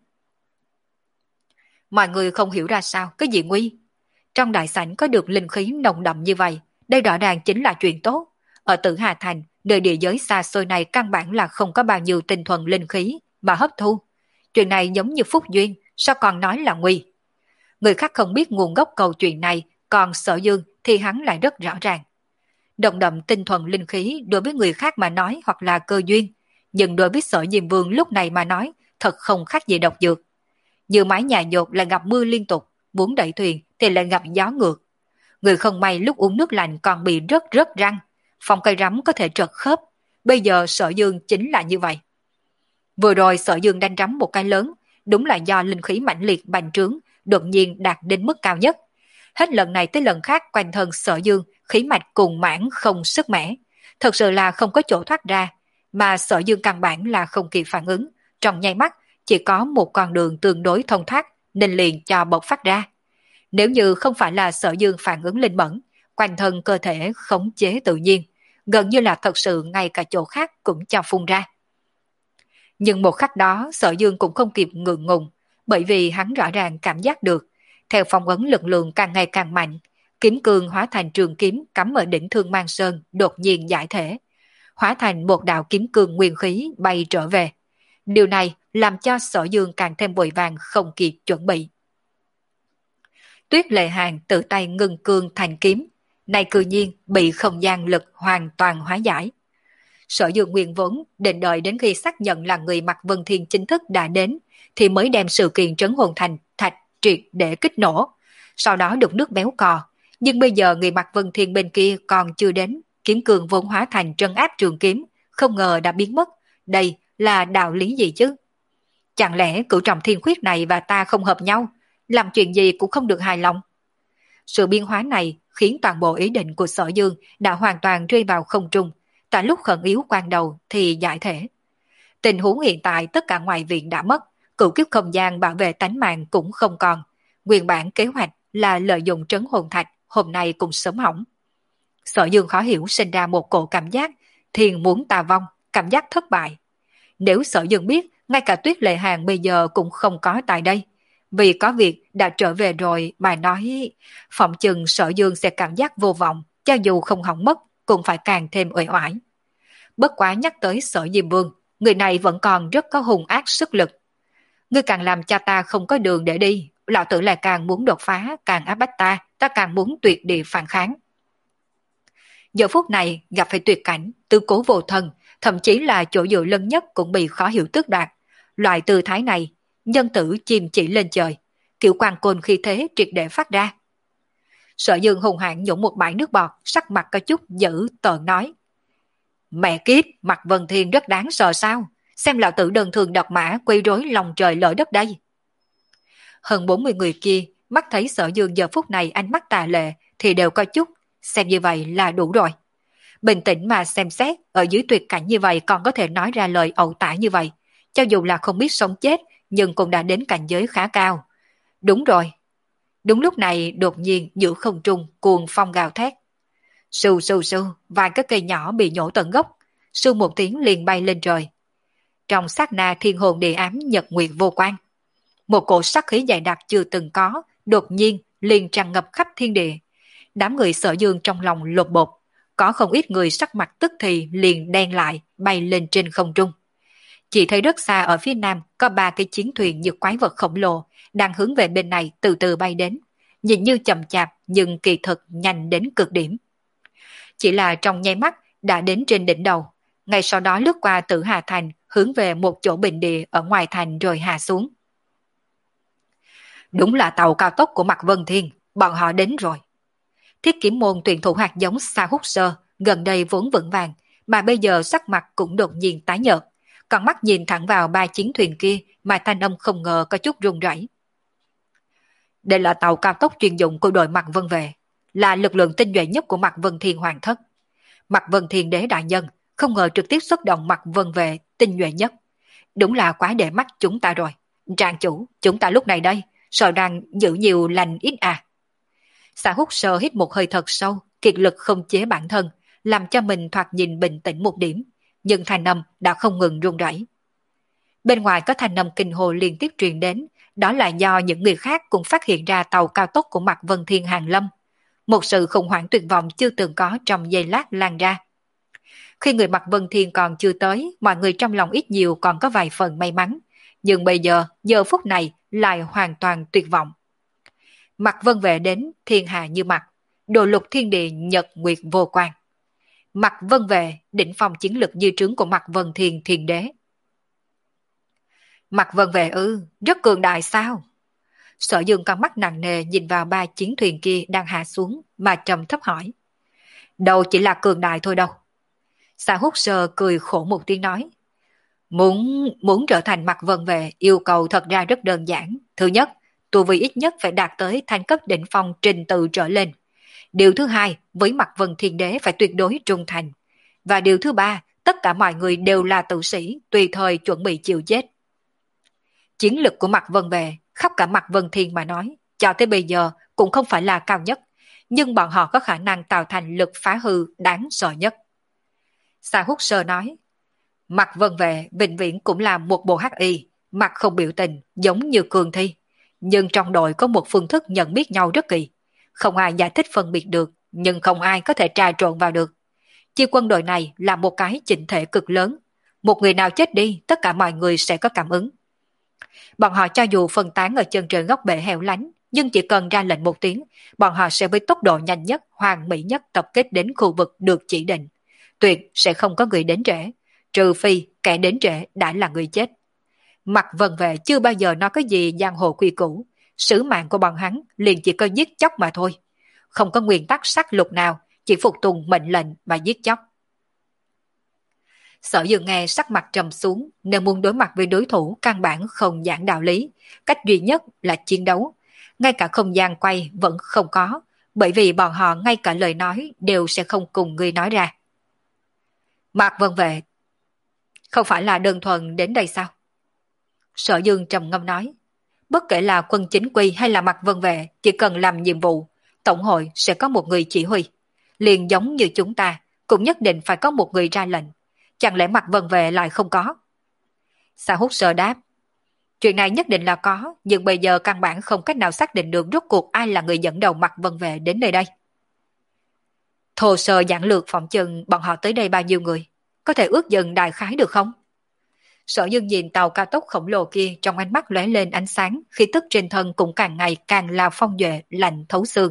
Mọi người không hiểu ra sao, cái gì nguy? Trong đại sảnh có được linh khí nồng đậm như vậy, đây rõ ràng chính là chuyện tốt. Ở Tử Hà Thành, nơi địa giới xa xôi này căn bản là không có bao nhiêu tinh thuần linh khí mà hấp thu. Chuyện này giống như phúc duyên, sao còn nói là nguy? Người khác không biết nguồn gốc câu chuyện này, còn Sở Dương thì hắn lại rất rõ ràng. Đồng đậm tinh thuần linh khí đối với người khác mà nói hoặc là cơ duyên, nhưng đối với Sở Diêm Vương lúc này mà nói thật không khác gì độc dược. Như mái nhà dột là gặp mưa liên tục, muốn đẩy thuyền thì lại gặp gió ngược. Người không may lúc uống nước lạnh còn bị rớt rớt răng, phòng cây rắm có thể trật khớp. Bây giờ Sở Dương chính là như vậy. Vừa rồi Sở Dương đánh rắm một cái lớn, đúng là do linh khí mãnh liệt bành trướng, đột nhiên đạt đến mức cao nhất. Hết lần này tới lần khác quanh thân Sở Dương khí mạch cùng mãn không sức mẻ, thật sự là không có chỗ thoát ra, mà Sở Dương căn bản là không kịp phản ứng, trong nháy mắt chỉ có một con đường tương đối thông thoát nên liền cho bộc phát ra. Nếu như không phải là Sở Dương phản ứng linh mẫn, quanh thân cơ thể khống chế tự nhiên, gần như là thật sự ngay cả chỗ khác cũng cho phun ra. Nhưng một khắc đó Sở Dương cũng không kịp ngượng ngùng, bởi vì hắn rõ ràng cảm giác được, theo phong ấn lực lượng càng ngày càng mạnh, kiếm cương hóa thành trường kiếm cắm ở đỉnh Thương Mang Sơn đột nhiên giải thể, hóa thành một đạo kiếm cương nguyên khí bay trở về. Điều này làm cho Sở Dương càng thêm vội vàng không kịp chuẩn bị. Tuyết Lệ Hàn tự tay ngưng cương thành kiếm, này cư nhiên bị không gian lực hoàn toàn hóa giải. Sở Dương nguyên vốn định đợi đến khi xác nhận là người mặc Vân Thiên chính thức đã đến, thì mới đem sự kiện trấn hồn thành thạch triệt để kích nổ, sau đó được nước béo cò. Nhưng bây giờ người mặc Vân Thiên bên kia còn chưa đến, kiếm cường vốn hóa thành trấn áp trường kiếm, không ngờ đã biến mất. Đây là đạo lý gì chứ? Chẳng lẽ cửu trọng thiên khuyết này và ta không hợp nhau, làm chuyện gì cũng không được hài lòng? Sự biến hóa này khiến toàn bộ ý định của Sở Dương đã hoàn toàn rơi vào không trung, tại lúc khẩn yếu quan đầu thì giải thể. Tình huống hiện tại tất cả ngoại viện đã mất, cửu kiếp không gian bảo vệ tánh mạng cũng không còn. Nguyên bản kế hoạch là lợi dụng trấn hồn thạch, hôm nay cũng sớm hỏng. Sở Dương khó hiểu sinh ra một cổ cảm giác thiên muốn tà vong, cảm giác thất bại. Nếu Sở Dương biết ngay cả Tuyết Lệ Hàn bây giờ cũng không có tại đây, vì có việc đã trở về rồi mà nói, phỏng chừng Sở Dương sẽ cảm giác vô vọng, cho dù không hỏng mất cũng phải càng thêm uể oải. Bất quá nhắc tới Sở Diêm Vương, người này vẫn còn rất có hung ác sức lực. Ngươi càng làm cho ta không có đường để đi, lão tử lại càng muốn đột phá, càng áp bách ta, ta càng muốn tuyệt địa phản kháng. Giờ phút này gặp phải tuyệt cảnh, tư cố vô thân, thậm chí là chỗ dựa lớn nhất cũng bị khó hiểu tước đoạt. Loại tư thái này, nhân tử chìm chỉ lên trời, kiểu quang côn khi thế triệt để phát ra. Sở Dương hùng hãn nhổ một bãi nước bọt, sắc mặt có chút dữ tợn nói: Mẹ kiếp, Mạc Vân Thiên rất đáng sợ sao? Xem lão tử đơn thường độc mã quấy rối lòng trời lỡ đất đây. Hơn bốn mươi người kia, mắt thấy Sở Dương giờ phút này ánh mắt tà lệ thì đều có chút, xem như vậy là đủ rồi. Bình tĩnh mà xem xét, ở dưới tuyệt cảnh như vậy còn có thể nói ra lời ẩu tả như vậy. Cho dù là không biết sống chết, nhưng cũng đã đến cảnh giới khá cao. Đúng rồi. Đúng lúc này đột nhiên giữa không trung cuồng phong gào thét. Sù sù sù, vài cái cây nhỏ bị nhổ tận gốc, sù một tiếng liền bay lên trời. Trong sát na thiên hồn địa ám nhật nguyệt vô quan. Một cổ sắc khí dày đặc chưa từng có, đột nhiên liền tràn ngập khắp thiên địa. Đám người Sở Dương trong lòng lột bột, có không ít người sắc mặt tức thì liền đen lại, bay lên trên không trung. Chỉ thấy rất xa ở phía nam có ba cái chiến thuyền như quái vật khổng lồ đang hướng về bên này từ từ bay đến, nhìn như chậm chạp nhưng kỳ thực nhanh đến cực điểm. Chỉ là trong nháy mắt đã đến trên đỉnh đầu, ngay sau đó lướt qua Tử Hà Thành hướng về một chỗ bình địa ở ngoài thành rồi hạ xuống. Đúng là tàu cao tốc của Mạc Vân Thiên, bọn họ đến rồi. Thiết Kiếm môn tuyển thủ hạt giống Sa Húc Sơ gần đây vốn vững vàng, mà bây giờ sắc mặt cũng đột nhiên tái nhợt, còn mắt nhìn thẳng vào ba chiến thuyền kia mà thanh âm không ngờ có chút run rẩy. Đây là tàu cao tốc chuyên dụng của đội Mạc Vân Vệ, là lực lượng tinh nhuệ nhất của Mạc Vân Thiên Hoàng thất. Mạc Vân Thiên Đế đại nhân không ngờ trực tiếp xuất động Mạc Vân Vệ tinh nhuệ nhất, đúng là quá để mắt chúng ta rồi. Trang chủ, chúng ta lúc này đây sợ rằng giữ nhiều lành ít à. Sa Húc Sơ hít một hơi thật sâu, kiệt lực không chế bản thân, làm cho mình thoạt nhìn bình tĩnh một điểm, nhưng thanh âm đã không ngừng run rẩy. Bên ngoài có thanh âm kinh hồ liên tiếp truyền đến, đó là do những người khác cũng phát hiện ra tàu cao tốc của Mạc Vân Thiên Hàn Lâm. Một sự khủng hoảng tuyệt vọng chưa từng có trong giây lát lan ra. Khi người Mạc Vân Thiên còn chưa tới, mọi người trong lòng ít nhiều còn có vài phần may mắn, nhưng bây giờ, giờ phút này lại hoàn toàn tuyệt vọng. Mạc Vân Vệ đến, thiên hạ như mặt, đồ lục thiên địa nhật nguyệt vô quan. Mạc Vân Vệ, đỉnh phong chiến lực như trướng của Mạc Vân Thiên Thiên Đế. Mạc Vân Vệ ư, rất cường đại sao? Sở Dương con mắt nặng nề nhìn vào ba chiến thuyền kia đang hạ xuống mà trầm thấp hỏi. Đâu chỉ là cường đại thôi đâu. Sa Húc Sơ cười khổ một tiếng nói. Muốn, muốn trở thành Mạc Vân Vệ yêu cầu thật ra rất đơn giản. Thứ nhất, tu vi ít nhất phải đạt tới thanh cấp đỉnh phong trình tự trở lên. Điều thứ hai, với Mạc Vân Thiên Đế phải tuyệt đối trung thành. Và điều thứ ba, tất cả mọi người đều là tử sĩ, tùy thời chuẩn bị chịu chết. Chiến lực của Mạc Vân Vệ, khắp cả Mạc Vân Thiên mà nói, cho tới bây giờ cũng không phải là cao nhất, nhưng bọn họ có khả năng tạo thành lực phá hư đáng sợ nhất. Sa Húc Sơ nói, Mạc Vân Vệ vĩnh viễn cũng là một bộ hắc y, mặt không biểu tình, giống như cường thi. Nhưng trong đội có một phương thức nhận biết nhau rất kỳ. Không ai giải thích phân biệt được, nhưng không ai có thể trà trộn vào được. Chi quân đội này là một cái chỉnh thể cực lớn. Một người nào chết đi, tất cả mọi người sẽ có cảm ứng. Bọn họ cho dù phân tán ở chân trời góc bể hẻo lánh, nhưng chỉ cần ra lệnh một tiếng, bọn họ sẽ với tốc độ nhanh nhất, hoàn mỹ nhất tập kết đến khu vực được chỉ định. Tuyệt sẽ không có người đến trễ, trừ phi kẻ đến trễ đã là người chết. Mạc Vân Vệ chưa bao giờ nói cái gì giang hồ quy củ, sứ mạng của bọn hắn liền chỉ có giết chóc mà thôi. Không có nguyên tắc sát lục nào, chỉ phục tùng mệnh lệnh mà giết chóc. Sở Dương nghe sắc mặt trầm xuống, nên muốn đối mặt với đối thủ căn bản không giảng đạo lý, cách duy nhất là chiến đấu. Ngay cả không gian quay vẫn không có, bởi vì bọn họ ngay cả lời nói đều sẽ không cùng người nói ra. Mạc Vân Vệ, không phải là đơn thuần đến đây sao? Sở Dương trầm ngâm nói, bất kể là quân chính quy hay là Mạc Vân Vệ, chỉ cần làm nhiệm vụ, tổng hội sẽ có một người chỉ huy. Liền giống như chúng ta, cũng nhất định phải có một người ra lệnh. Chẳng lẽ Mạc Vân Vệ lại không có? Sa Húc Sơ đáp, chuyện này nhất định là có, nhưng bây giờ căn bản không cách nào xác định được rốt cuộc ai là người dẫn đầu Mạc Vân Vệ đến nơi đây. Thô sơ giản lược phỏng chừng bọn họ tới đây bao nhiêu người, có thể ước dần đại khái được không? Sở Dương nhìn tàu cao tốc khổng lồ kia, trong ánh mắt lóe lên ánh sáng, khí tức trên thân cũng càng ngày càng là phong duệ, lạnh thấu xương.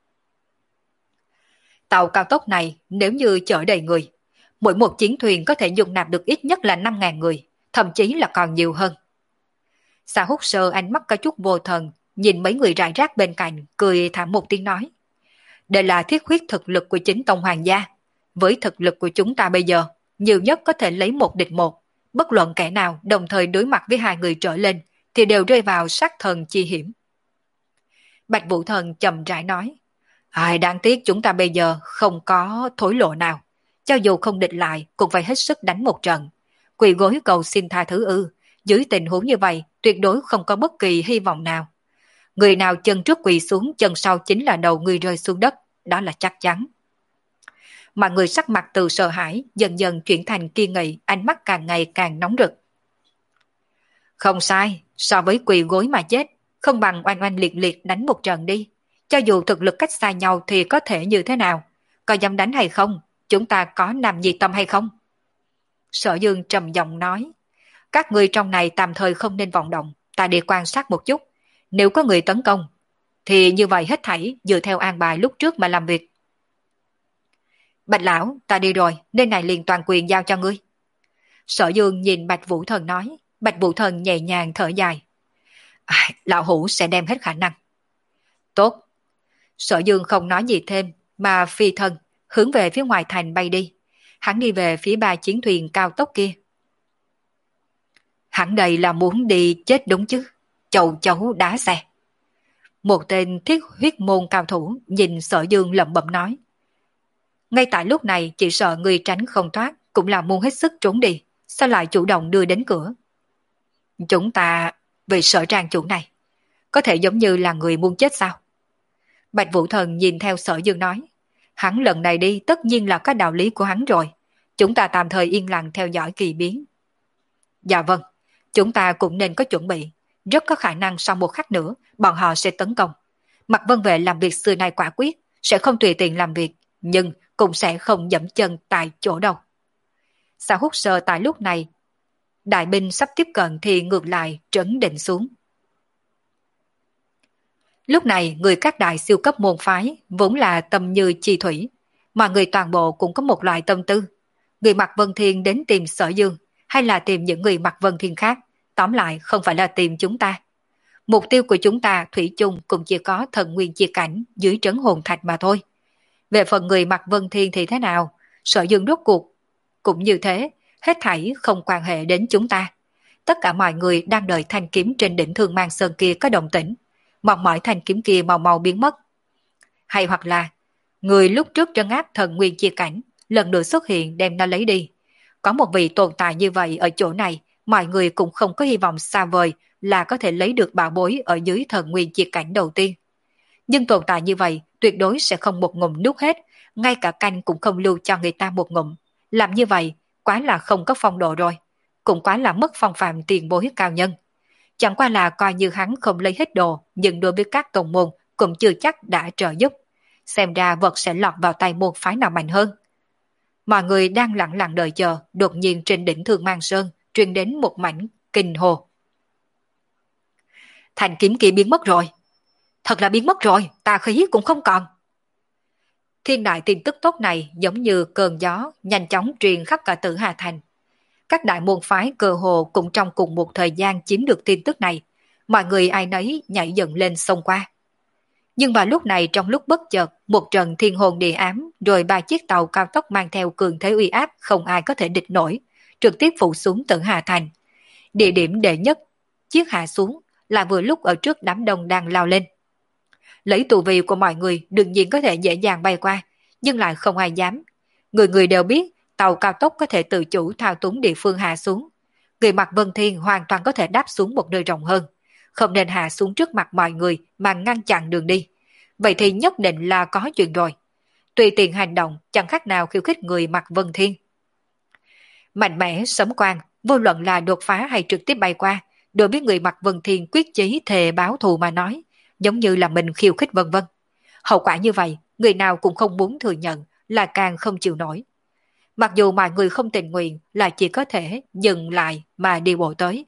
Tàu cao tốc này nếu như chở đầy người, mỗi một chiến thuyền có thể dung nạp được ít nhất là năm ngàn người, thậm chí là còn nhiều hơn. Sa Húc Sơ ánh mắt có chút vô thần, nhìn mấy người rải rác bên cạnh, cười thảm một tiếng nói. Đây là thiết huyết thực lực của chính tông hoàng gia. Với thực lực của chúng ta bây giờ, nhiều nhất có thể lấy một địch một. Bất luận kẻ nào đồng thời đối mặt với hai người trở lên, thì đều rơi vào sát thần chi hiểm. Bạch Vũ Thần chậm rãi nói. Ai đáng tiếc chúng ta bây giờ không có thối lộ nào. Cho dù không địch lại, cũng phải hết sức đánh một trận. Quỳ gối cầu xin tha thứ ư. Dưới tình huống như vậy, tuyệt đối không có bất kỳ hy vọng nào. Người nào chân trước quỳ xuống, chân sau chính là đầu người rơi xuống đất. Đó là chắc chắn. Mà người sắc mặt từ sợ hãi, dần dần chuyển thành kiên nghị, ánh mắt càng ngày càng nóng rực. Không sai, so với quỳ gối mà chết, không bằng oanh oanh liệt liệt đánh một trận đi. Cho dù thực lực cách xa nhau thì có thể như thế nào? Có dám đánh hay không? Chúng ta có nam nhi tâm hay không? Sở Dương trầm giọng nói. Các người trong này tạm thời không nên vọng động, ta đi quan sát một chút. Nếu có người tấn công, thì như vậy hết thảy dựa theo an bài lúc trước mà làm việc. Bạch lão, ta đi rồi, nơi này liền toàn quyền giao cho ngươi. Sở Dương nhìn Bạch Vũ Thần nói. Bạch Vũ Thần nhẹ nhàng thở dài. À, lão hủ sẽ đem hết khả năng. Tốt. Sở Dương không nói gì thêm, mà phi thân, hướng về phía ngoài thành bay đi. Hắn đi về phía ba chiến thuyền cao tốc kia. Hắn đây là muốn đi chết đúng chứ. Chầu chấu đá xe. Một tên thiết huyết môn cao thủ nhìn Sở Dương lẩm bẩm nói. Ngay tại lúc này chỉ sợ người tránh không thoát, cũng là muốn hết sức trốn đi. Sao lại chủ động đưa đến cửa? Chúng ta về Sở Trang chủ này, có thể giống như là người muốn chết sao? Bạch Vũ Thần nhìn theo Sở Dương nói. Hắn lần này đi tất nhiên là có đạo lý của hắn rồi. Chúng ta tạm thời yên lặng theo dõi kỳ biến. Dạ vâng, chúng ta cũng nên có chuẩn bị. Rất có khả năng sau một khắc nữa, bọn họ sẽ tấn công. Mạc Vân Vệ làm việc xưa nay quả quyết, sẽ không tùy tiện làm việc, nhưng cũng sẽ không dẫm chân tại chỗ đâu. Sa Húc Sơ tại lúc này, đại binh sắp tiếp cận thì ngược lại trấn định xuống. Lúc này người các đại siêu cấp môn phái vốn là tâm như chi thủy, mà người toàn bộ cũng có một loại tâm tư. Người Mạc Vân Thiên đến tìm Sở Dương, hay là tìm những người Mạc Vân Thiên khác, tóm lại không phải là tìm chúng ta. Mục tiêu của chúng ta thủy chung cũng chỉ có thần nguyên chia cảnh dưới trấn hồn thạch mà thôi. Về phần người Mạc Vân Thiên thì thế nào, Sở Dương rốt cuộc cũng như thế, hết thảy không quan hệ đến chúng ta. Tất cả mọi người đang đợi thanh kiếm trên đỉnh Thương Mang Sơn kia có động tĩnh, mong mỏi thanh kiếm kia mau mau biến mất. Hay hoặc là người lúc trước trấn áp thần nguyên chia cảnh lần nữa xuất hiện đem nó lấy đi. Có một vị tồn tại như vậy ở chỗ này, mọi người cũng không có hy vọng xa vời là có thể lấy được bảo bối ở dưới thần nguyên chia cảnh đầu tiên. Nhưng tồn tại như vậy tuyệt đối sẽ không một ngụm nuốt hết, ngay cả canh cũng không lưu cho người ta một ngụm. Làm như vậy quá là không có phong độ rồi, cũng quá là mất phong phạm tiền bối cao nhân. Chẳng qua là coi như hắn không lấy hết đồ, nhưng đối với các tông môn cũng chưa chắc đã trợ giúp. Xem ra vật sẽ lọt vào tay môn phái nào mạnh hơn. Mọi người đang lặng lặng đợi chờ, đột nhiên trên đỉnh Thương Mang Sơn truyền đến một mảnh kinh hồ. Thanh kiếm kia biến mất rồi. Thật là biến mất rồi, tà khí cũng không còn. Thiên đại tin tức tốt này giống như cơn gió, nhanh chóng truyền khắp cả Tử Hà Thành. Các đại môn phái cơ hồ cũng trong cùng một thời gian chiếm được tin tức này, mọi người ai nấy nhảy dựng lên xông qua. Nhưng vào lúc này trong lúc bất chợt, một trận thiên hồn địa ám, rồi ba chiếc tàu cao tốc mang theo cường thế uy áp không ai có thể địch nổi, trực tiếp phủ xuống Tử Hà Thành. Địa điểm đệ nhất, chiếc hạ xuống là vừa lúc ở trước đám đông đang lao lên. Lấy tù vị của mọi người đương nhiên có thể dễ dàng bay qua, nhưng lại không ai dám. Người người đều biết tàu cao tốc có thể tự chủ thao túng địa phương hạ xuống. Người Mạc Vân Thiên hoàn toàn có thể đáp xuống một nơi rộng hơn, không nên hạ xuống trước mặt mọi người mà ngăn chặn đường đi. Vậy thì nhất định là có chuyện rồi. Tùy tiện hành động chẳng khác nào khiêu khích người Mạc Vân Thiên. Mạnh mẽ sấm quang, vô luận là đột phá hay trực tiếp bay qua, đối với người Mạc Vân Thiên quyết chí thề báo thù mà nói, giống như là mình khiêu khích vân vân. Hậu quả như vậy, người nào cũng không muốn thừa nhận, là càng không chịu nổi. Mặc dù mọi người không tình nguyện là chỉ có thể dừng lại mà đi bộ tới.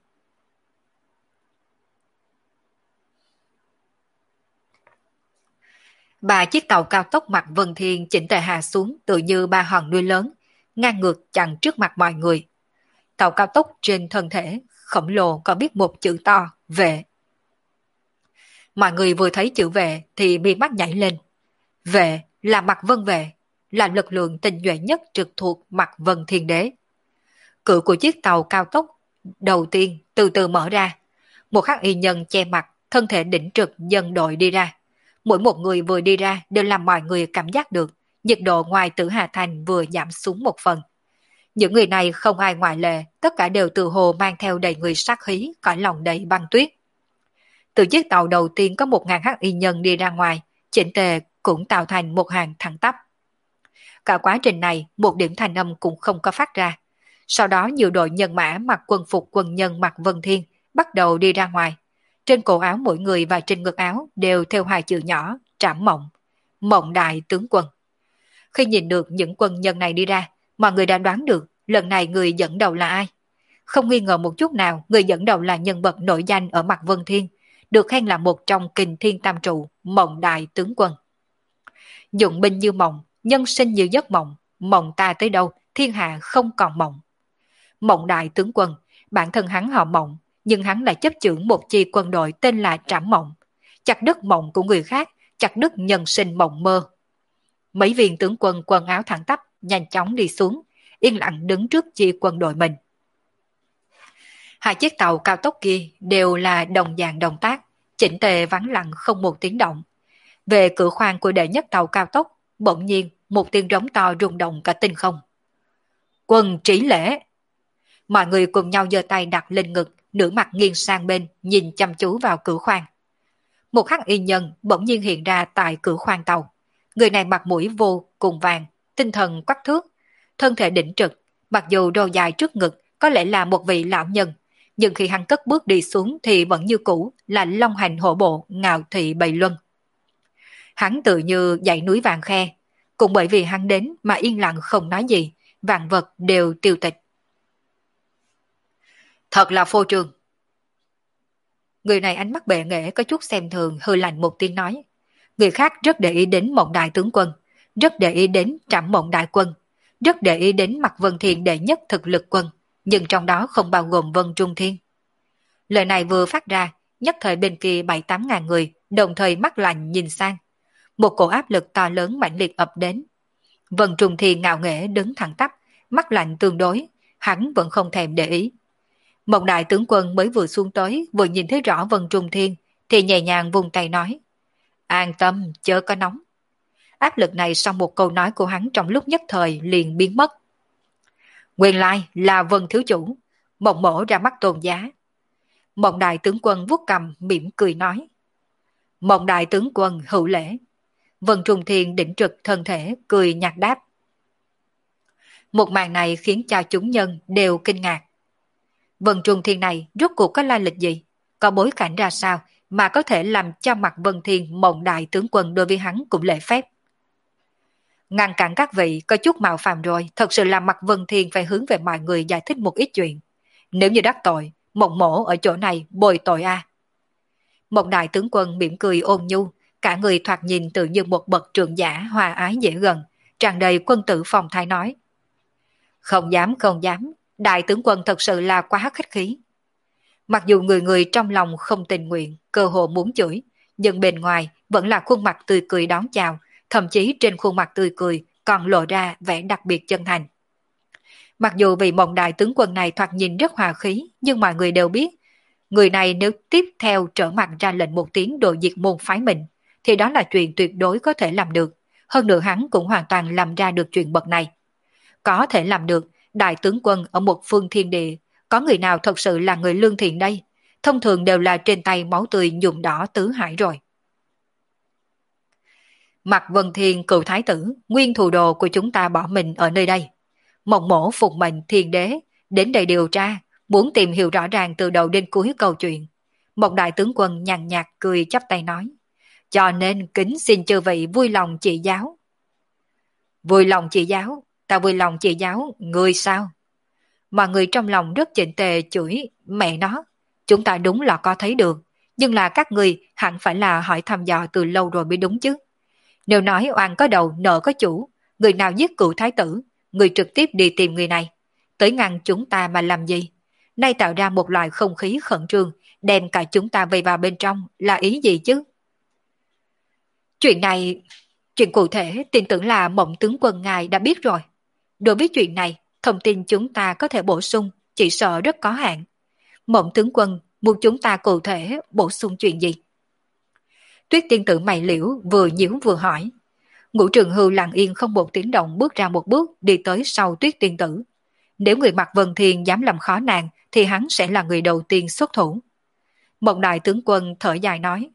Ba chiếc tàu cao tốc mặt Vân Thiên chỉnh tề hạ xuống tự như ba hòn núi lớn, ngang ngược chặn trước mặt mọi người. Tàu cao tốc trên thân thể khổng lồ có viết một chữ to, vệ. Mọi người vừa thấy chữ vệ thì mi mắt nhảy lên. Vệ là Mạc Vân Vệ, là lực lượng tinh nhuệ nhất trực thuộc Mạc Vân Thiên Đế. Cửa của chiếc tàu cao tốc đầu tiên từ từ mở ra. Một khắc y nhân che mặt, thân thể đỉnh trực dân đội đi ra. Mỗi một người vừa đi ra đều làm mọi người cảm giác được nhiệt độ ngoài Tử Hà Thành vừa giảm xuống một phần. Những người này không ai ngoại lệ, tất cả đều từ hồ mang theo đầy người sát khí, cõi lòng đầy băng tuyết. Từ chiếc tàu đầu tiên có một ngàn hắc y nhân đi ra ngoài, chỉnh tề cũng tạo thành một hàng thẳng tắp. Cả quá trình này, một điểm thanh âm cũng không có phát ra. Sau đó nhiều đội nhân mã mặc quân phục quân nhân mặc Vân Thiên bắt đầu đi ra ngoài. Trên cổ áo mỗi người và trên ngực áo đều theo hai chữ nhỏ, Trảm Mộng, Mộng Đại Tướng Quân. Khi nhìn được những quân nhân này đi ra, mọi người đã đoán được lần này người dẫn đầu là ai. Không nghi ngờ một chút nào, người dẫn đầu là nhân vật nổi danh ở mặt Vân Thiên, được khen là một trong kình thiên tam trụ, Mộng Đại Tướng Quân. Dụng binh như mộng, nhân sinh như giấc mộng, mộng ta tới đâu, thiên hạ không còn mộng. Mộng Đại Tướng Quân, bản thân hắn họ Mộng, nhưng hắn lại chấp chưởng một chi quân đội tên là Trảm Mộng, chặt đứt mộng của người khác, chặt đứt nhân sinh mộng mơ. Mấy viên tướng quân quần áo thẳng tắp, nhanh chóng đi xuống, yên lặng đứng trước chi quân đội mình. Hai chiếc tàu cao tốc kia đều là đồng dạng động tác, chỉnh tề vắng lặng không một tiếng động. Về cửa khoang của đệ nhất tàu cao tốc, bỗng nhiên một tiếng rống to rung động cả tinh không. Quân Trí Lễ! Mọi người cùng nhau giơ tay đặt lên ngực, nửa mặt nghiêng sang bên, nhìn chăm chú vào cửa khoang. Một hắc y nhân bỗng nhiên hiện ra tại cửa khoang tàu. Người này mặt mũi vô cùng vàng, tinh thần quắc thước, thân thể đỉnh trực, mặc dù râu dài trước ngực có lẽ là một vị lão nhân, nhưng khi hắn cất bước đi xuống thì vẫn như cũ là long hành hổ bộ, ngạo thị bầy luân. Hắn tự như dãy núi vàng khe, cũng bởi vì hắn đến mà yên lặng không nói gì, vạn vật đều tiêu tịch. Thật là phô trương. Người này ánh mắt bệ nghệ có chút xem thường, hư lạnh một tiếng nói. Người khác rất để ý đến Mộng Đại Tướng Quân, rất để ý đến Trảm Mộng Đại Quân, rất để ý đến Mạc Vân Thiên đệ nhất thực lực quân, nhưng trong đó không bao gồm Vân Trung Thiên. Lời này vừa phát ra, nhất thời bên kia bảy tám ngàn người, đồng thời mắt lạnh nhìn sang. Một cổ áp lực to lớn mãnh liệt ập đến. Vân Trung Thiên ngạo nghễ đứng thẳng tắp, mắt lạnh tương đối, hắn vẫn không thèm để ý. Mộng Đại Tướng Quân mới vừa xuống tới, vừa nhìn thấy rõ Vân Trung Thiên, thì nhẹ nhàng vùng tay nói. An tâm, chớ có nóng. Áp lực này sau một câu nói của hắn trong lúc nhất thời liền biến mất. Nguyên lai là Vân Thiếu Chủ, Mộng Mổ ra mắt tôn giá. Mộng Đại Tướng Quân vuốt cầm mỉm cười nói. Mộng Đại Tướng Quân hữu lễ. Vân Trung Thiên đỉnh trực thân thể cười nhạt đáp. Một màn này khiến cho chúng nhân đều kinh ngạc. Vân Trung Thiên này rốt cuộc có lai lịch gì, có bối cảnh ra sao mà có thể làm cho mặt Vân Thiên Mộng Đại Tướng Quân đối với hắn cũng lễ phép. Ngăn cản các vị có chút mạo phạm rồi, thật sự là mặt Vân Thiên phải hướng về mọi người giải thích một ít chuyện. Nếu như đắc tội, Mộng Mổ ở chỗ này bồi tội a. À. Mộng Đại Tướng Quân mỉm cười ôn nhu, cả người thoạt nhìn tự như một bậc trưởng giả hòa ái dễ gần, tràn đầy quân tử phong thái nói. Không dám không dám, Đại Tướng Quân thật sự là quá khách khí. Mặc dù người người trong lòng không tình nguyện, cơ hồ muốn chửi, nhưng bên ngoài vẫn là khuôn mặt tươi cười đón chào, thậm chí trên khuôn mặt tươi cười còn lộ ra vẻ đặc biệt chân thành. Mặc dù vị Mộng Đại Tướng Quân này thoạt nhìn rất hòa khí, nhưng mọi người đều biết, người này nếu tiếp theo trở mặt ra lệnh một tiếng đồ diệt môn phái mình, thì đó là chuyện tuyệt đối có thể làm được, hơn nữa hắn cũng hoàn toàn làm ra được chuyện bậc này. Có thể làm được, Đại Tướng Quân ở một phương thiên địa, có người nào thật sự là người lương thiện đây? Thông thường đều là trên tay máu tươi nhuộm đỏ tứ hải rồi. Mặt Vân Thiên cựu thái tử, nguyên thủ đồ của chúng ta bỏ mình ở nơi đây. Mộng Mổ phục mệnh thiên đế, đến đây điều tra, muốn tìm hiểu rõ ràng từ đầu đến cuối câu chuyện. Một Đại Tướng Quân nhàn nhạt cười chắp tay nói, cho nên kính xin chư vị vui lòng chỉ giáo. Vui lòng chỉ giáo, Ta vui lòng chỉ giáo, người sao? Mọi người trong lòng rất chỉnh tề chửi mẹ nó. Chúng ta đúng là có thấy được, nhưng là các người hẳn phải là hỏi thăm dò từ lâu rồi mới đúng chứ. Nếu nói oan có đầu nợ có chủ, người nào giết cựu thái tử, người trực tiếp đi tìm người này. Tới ngăn chúng ta mà làm gì? Nay tạo ra một loại không khí khẩn trương, đem cả chúng ta vây vào bên trong là ý gì chứ? Chuyện này, chuyện cụ thể tin tưởng là Mộng tướng quân ngài đã biết rồi. Đối với chuyện này, thông tin chúng ta có thể bổ sung, chỉ sợ rất có hạn. Mộng tướng quân muốn chúng ta cụ thể bổ sung chuyện gì? Tuyết tiên tử mày liễu vừa nhíu vừa hỏi. Ngũ Trường Hưu lặng yên không một tiếng động bước ra một bước đi tới sau Tuyết tiên tử. Nếu người mặc Vân Thiên dám làm khó nàng thì hắn sẽ là người đầu tiên xuất thủ. Một đại tướng quân thở dài nói.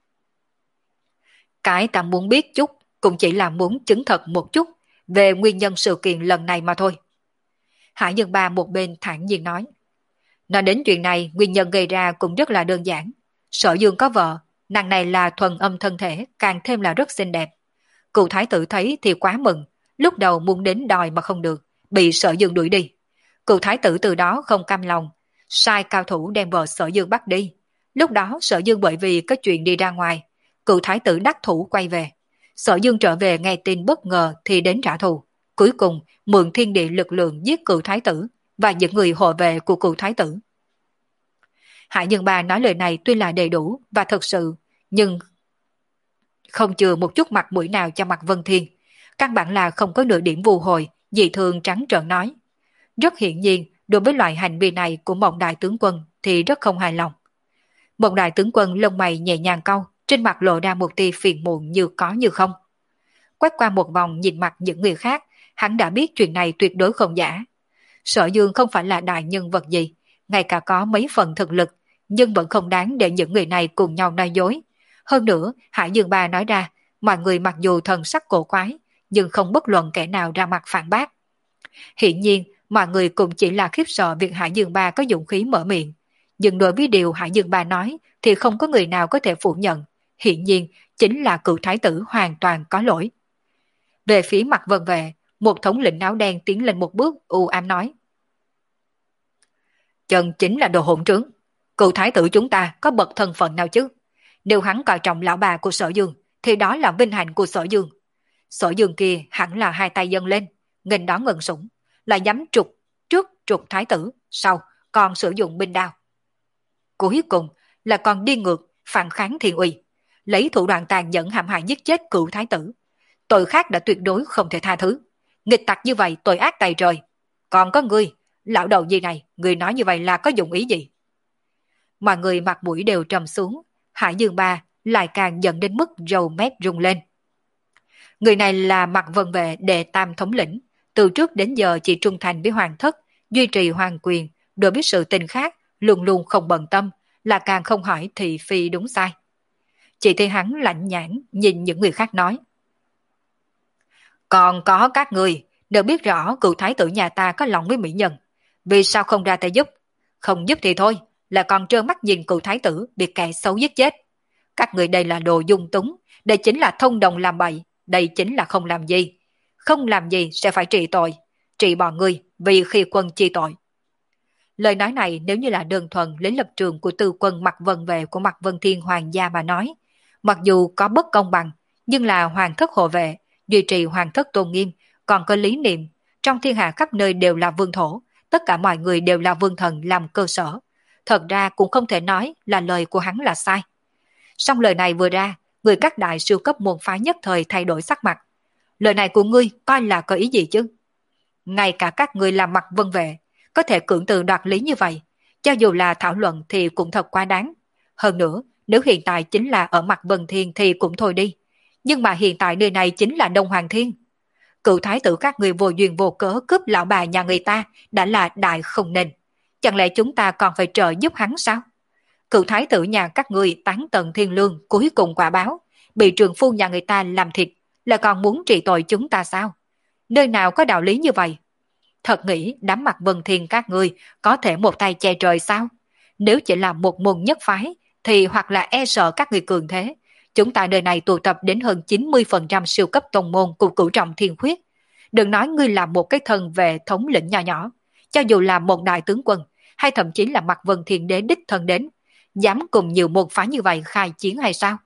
Cái ta muốn biết chút cũng chỉ là muốn chứng thật một chút về nguyên nhân sự kiện lần này mà thôi. Hải Dương Ba một bên thản nhiên nói. Nói đến chuyện này, nguyên nhân gây ra cũng rất là đơn giản. Sở Dương có vợ, nàng này là thuần âm thân thể, càng thêm là rất xinh đẹp. Cựu thái tử thấy thì quá mừng, lúc đầu muốn đến đòi mà không được, bị Sở Dương đuổi đi. Cựu thái tử từ đó không cam lòng, sai cao thủ đem vợ Sở Dương bắt đi. Lúc đó Sở Dương bởi vì có chuyện đi ra ngoài, cựu thái tử đắc thủ quay về. Sở Dương trở về nghe tin bất ngờ thì đến trả thù. Cuối cùng mượn thiên địa lực lượng giết cựu thái tử và những người hộ vệ của cựu thái tử. Hải Dương Ba nói lời này tuy là đầy đủ và thật sự, nhưng không chừa một chút mặt mũi nào cho mặt Vân Thiên. Căn bản là không có nửa điểm vù hồi, dị thường trắng trợn nói. Rất hiển nhiên, đối với loại hành vi này của Mộng đại tướng quân thì rất không hài lòng. Mộng đại tướng quân lông mày nhẹ nhàng cau, trên mặt lộ ra một tia phiền muộn như có như không. Quét qua một vòng nhìn mặt những người khác, hắn đã biết chuyện này tuyệt đối không giả. Sở Dương không phải là đại nhân vật gì, ngay cả có mấy phần thực lực, nhưng vẫn không đáng để những người này cùng nhau nói dối. Hơn nữa, Hải Dương Ba nói ra, mọi người mặc dù thần sắc cổ quái, nhưng không bất luận kẻ nào ra mặt phản bác. Hiển nhiên, mọi người cũng chỉ là khiếp sợ việc Hải Dương Ba có dũng khí mở miệng. Nhưng đối với điều Hải Dương Ba nói thì không có người nào có thể phủ nhận. Hiển nhiên, chính là cựu thái tử hoàn toàn có lỗi. Về phía mặt Vân Vệ, một thống lĩnh áo đen tiến lên một bước u ám nói. Chân chính là đồ hỗn trướng. Cựu thái tử chúng ta có bậc thân phận nào chứ? Nếu hắn coi trọng lão bà của Sở Dương thì đó là vinh hạnh của Sở Dương. Sở Dương kia hẳn là hai tay dâng lên, nghênh đón ngân sủng, là dám trục trước trục thái tử, sau còn sử dụng binh đao. Cuối cùng là còn đi ngược, phản kháng thiên uy, lấy thủ đoạn tàn nhẫn hãm hại giết chết cựu thái tử. Tội khác đã tuyệt đối không thể tha thứ. Nghịch tặc như vậy tội ác tày trời. Còn có ngươi, lão đầu gì này, ngươi nói như vậy là có dụng ý gì? Mọi người mặt mũi đều trầm xuống, Hải Dương Ba lại càng giận đến mức râu mép rung lên. Người này là Mạc Vân Vệ đệ tam thống lĩnh, từ trước đến giờ chỉ trung thành với hoàng thất, duy trì hoàng quyền, đối với sự tình khác luôn luôn không bận tâm, là càng không hỏi thị phi đúng sai. Chỉ thấy hắn lạnh nhãn nhìn những người khác nói. Còn có các người, đều biết rõ cựu thái tử nhà ta có lòng với mỹ nhân, vì sao không ra tay giúp? Không giúp thì thôi, là còn trơ mắt nhìn cựu thái tử bị kẻ xấu giết chết. Các người đây là đồ dung túng, đây chính là thông đồng làm bậy, đây chính là không làm gì. Không làm gì sẽ phải trị tội, trị bọn người vì khi quân chi tội. Lời nói này nếu như là đơn thuần lấy lập trường của tư quân Mạc Vân Vệ của Mạc Vân Thiên Hoàng gia mà nói, mặc dù có bất công bằng, nhưng là hoàng thất hộ vệ, duy trì hoàng thất tôn nghiêm, còn có lý niệm, trong thiên hạ khắp nơi đều là vương thổ, tất cả mọi người đều là vương thần làm cơ sở. Thật ra cũng không thể nói là lời của hắn là sai. Song lời này vừa ra, người các đại siêu cấp môn phái nhất thời thay đổi sắc mặt. Lời này của ngươi coi là có ý gì chứ? Ngay cả các người làm Mạc Vân Vệ, có thể cưỡng từ đoạt lý như vậy, cho dù là thảo luận thì cũng thật quá đáng. Hơn nữa, nếu hiện tại chính là ở Mạc Vân Thiên thì cũng thôi đi. Nhưng mà hiện tại nơi này chính là Đông Hoàng Thiên. Cựu thái tử các người vô duyên vô cớ cướp lão bà nhà người ta đã là đại không nên. Chẳng lẽ chúng ta còn phải trợ giúp hắn sao? Cựu thái tử nhà các người tán tận thiên lương cuối cùng quả báo, bị trường phu nhà người ta làm thịt, là còn muốn trị tội chúng ta sao? Nơi nào có đạo lý như vậy? Thật nghĩ đám Mạc Vân Thiên các ngươi có thể một tay che trời sao? Nếu chỉ là một môn nhất phái, thì hoặc là e sợ các người cường thế. Chúng ta đời này tụ tập đến hơn chín mươi phần trăm siêu cấp tông môn của cửu trọng thiên khuyết. Đừng nói ngươi là một cái thân về thống lĩnh nhỏ nhỏ, cho dù là một đại tướng quân, hay thậm chí là Mạc Vân Thiên Đế đích thân đến, dám cùng nhiều môn phái như vậy khai chiến hay sao?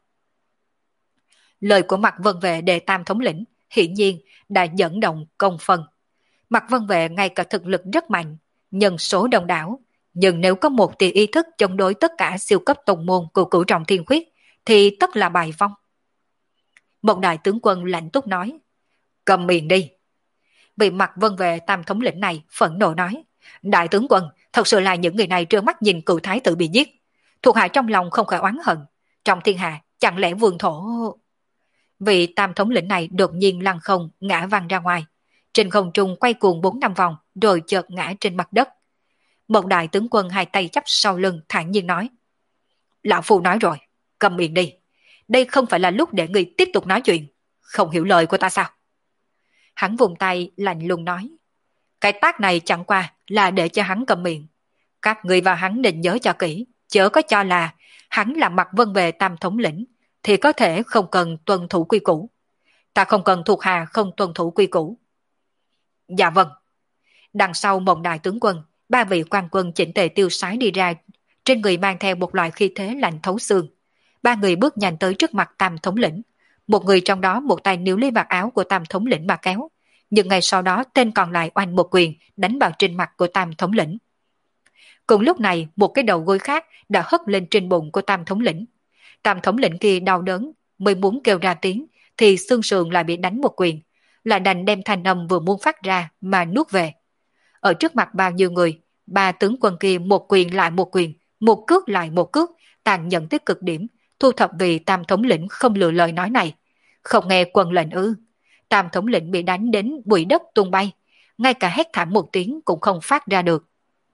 Lời của Mạc Vân Vệ đề tam thống lĩnh hiển nhiên đã dẫn động công phân. Mạc Vân Vệ ngay cả thực lực rất mạnh, nhân số đông đảo, nhưng nếu có một tia ý thức chống đối tất cả siêu cấp tông môn của cửu trọng thiên khuyết, thì tất là bài vong. Một đại tướng quân lạnh túc nói, cầm miệng đi. Vị Mạc Vân Vệ tam thống lĩnh này phẫn nộ nói, đại tướng quân, thật sự là những người này trơ mắt nhìn cựu thái tử bị giết. Thuộc hạ trong lòng không khỏi oán hận, trong thiên hạ chẳng lẽ vương thổ... Vị tam thống lĩnh này đột nhiên lăn không ngã văng ra ngoài, trên không trung quay cuồng bốn năm vòng rồi chợt ngã trên mặt đất. Một đại tướng quân hai tay chắp sau lưng thản nhiên nói, lão phu nói rồi, cầm miệng đi, đây không phải là lúc để người tiếp tục nói chuyện, không hiểu lời của ta sao? Hắn vùng tay lạnh lùng nói, cái tác này chẳng qua là để cho hắn cầm miệng. Các người và hắn nên nhớ cho kỹ, chớ có cho là hắn là Mạc Vân Vệ tam thống lĩnh thì có thể không cần tuân thủ quy củ. Ta không cần thuộc hạ không tuân thủ quy củ. Dạ vâng. Đằng sau một đại tướng quân, ba vị quan quân chỉnh tề tiêu sái đi ra, trên người mang theo một loại khí thế lạnh thấu xương. Ba người bước nhanh tới trước mặt tam thống lĩnh. Một người trong đó một tay níu lấy vạt áo của tam thống lĩnh mà kéo, nhưng ngay sau đó tên còn lại oanh một quyền đánh vào trên mặt của tam thống lĩnh. Cùng lúc này một cái đầu gối khác đã hất lên trên bụng của tam thống lĩnh. Tam thống lĩnh kia đau đớn, mới muốn kêu ra tiếng thì xương sườn lại bị đánh một quyền, là đành đem thanh âm vừa muốn phát ra mà nuốt về. Ở trước mặt bao nhiêu người, ba tướng quân kia một quyền lại một quyền, một cước lại một cước, tàn nhẫn tới cực điểm, thu thập vì tam thống lĩnh không lựa lời nói này. Không nghe quân lệnh ư? Tam thống lĩnh bị đánh đến bụi đất tung bay, ngay cả hét thảm một tiếng cũng không phát ra được.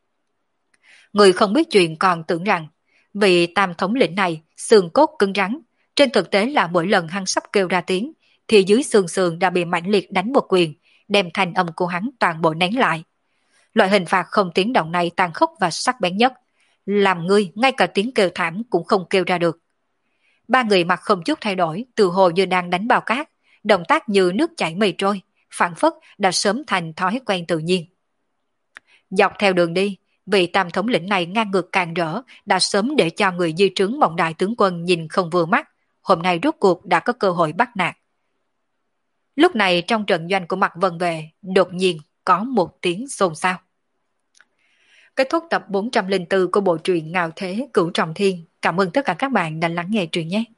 Người không biết chuyện còn tưởng rằng vị tam thống lĩnh này xương cốt cứng rắn, trên thực tế là mỗi lần hắn sắp kêu ra tiếng thì dưới xương sườn đã bị mãnh liệt đánh một quyền, đem thanh âm của hắn toàn bộ nén lại. Loại hình phạt không tiếng động này tàn khốc và sắc bén nhất, làm ngươi ngay cả tiếng kêu thảm cũng không kêu ra được. Ba người mặt không chút thay đổi, từ hồ như đang đánh bao cát, động tác như nước chảy mây trôi, phản phất đã sớm thành thói quen tự nhiên. Dọc theo đường đi, vị tam thống lĩnh này ngang ngược càng rỡ, đã sớm để cho người di trướng mộng đại tướng quân nhìn không vừa mắt, hôm nay rốt cuộc đã có cơ hội bắt nạt. Lúc này trong trận doanh của Mạc Vân Vệ, đột nhiên có một tiếng xôn xao. Kết thúc tập bốn trăm lẻ bốn của bộ truyện Ngạo Thế Cửu Trọng Thiên. Cảm ơn tất cả các bạn đã lắng nghe truyện nhé.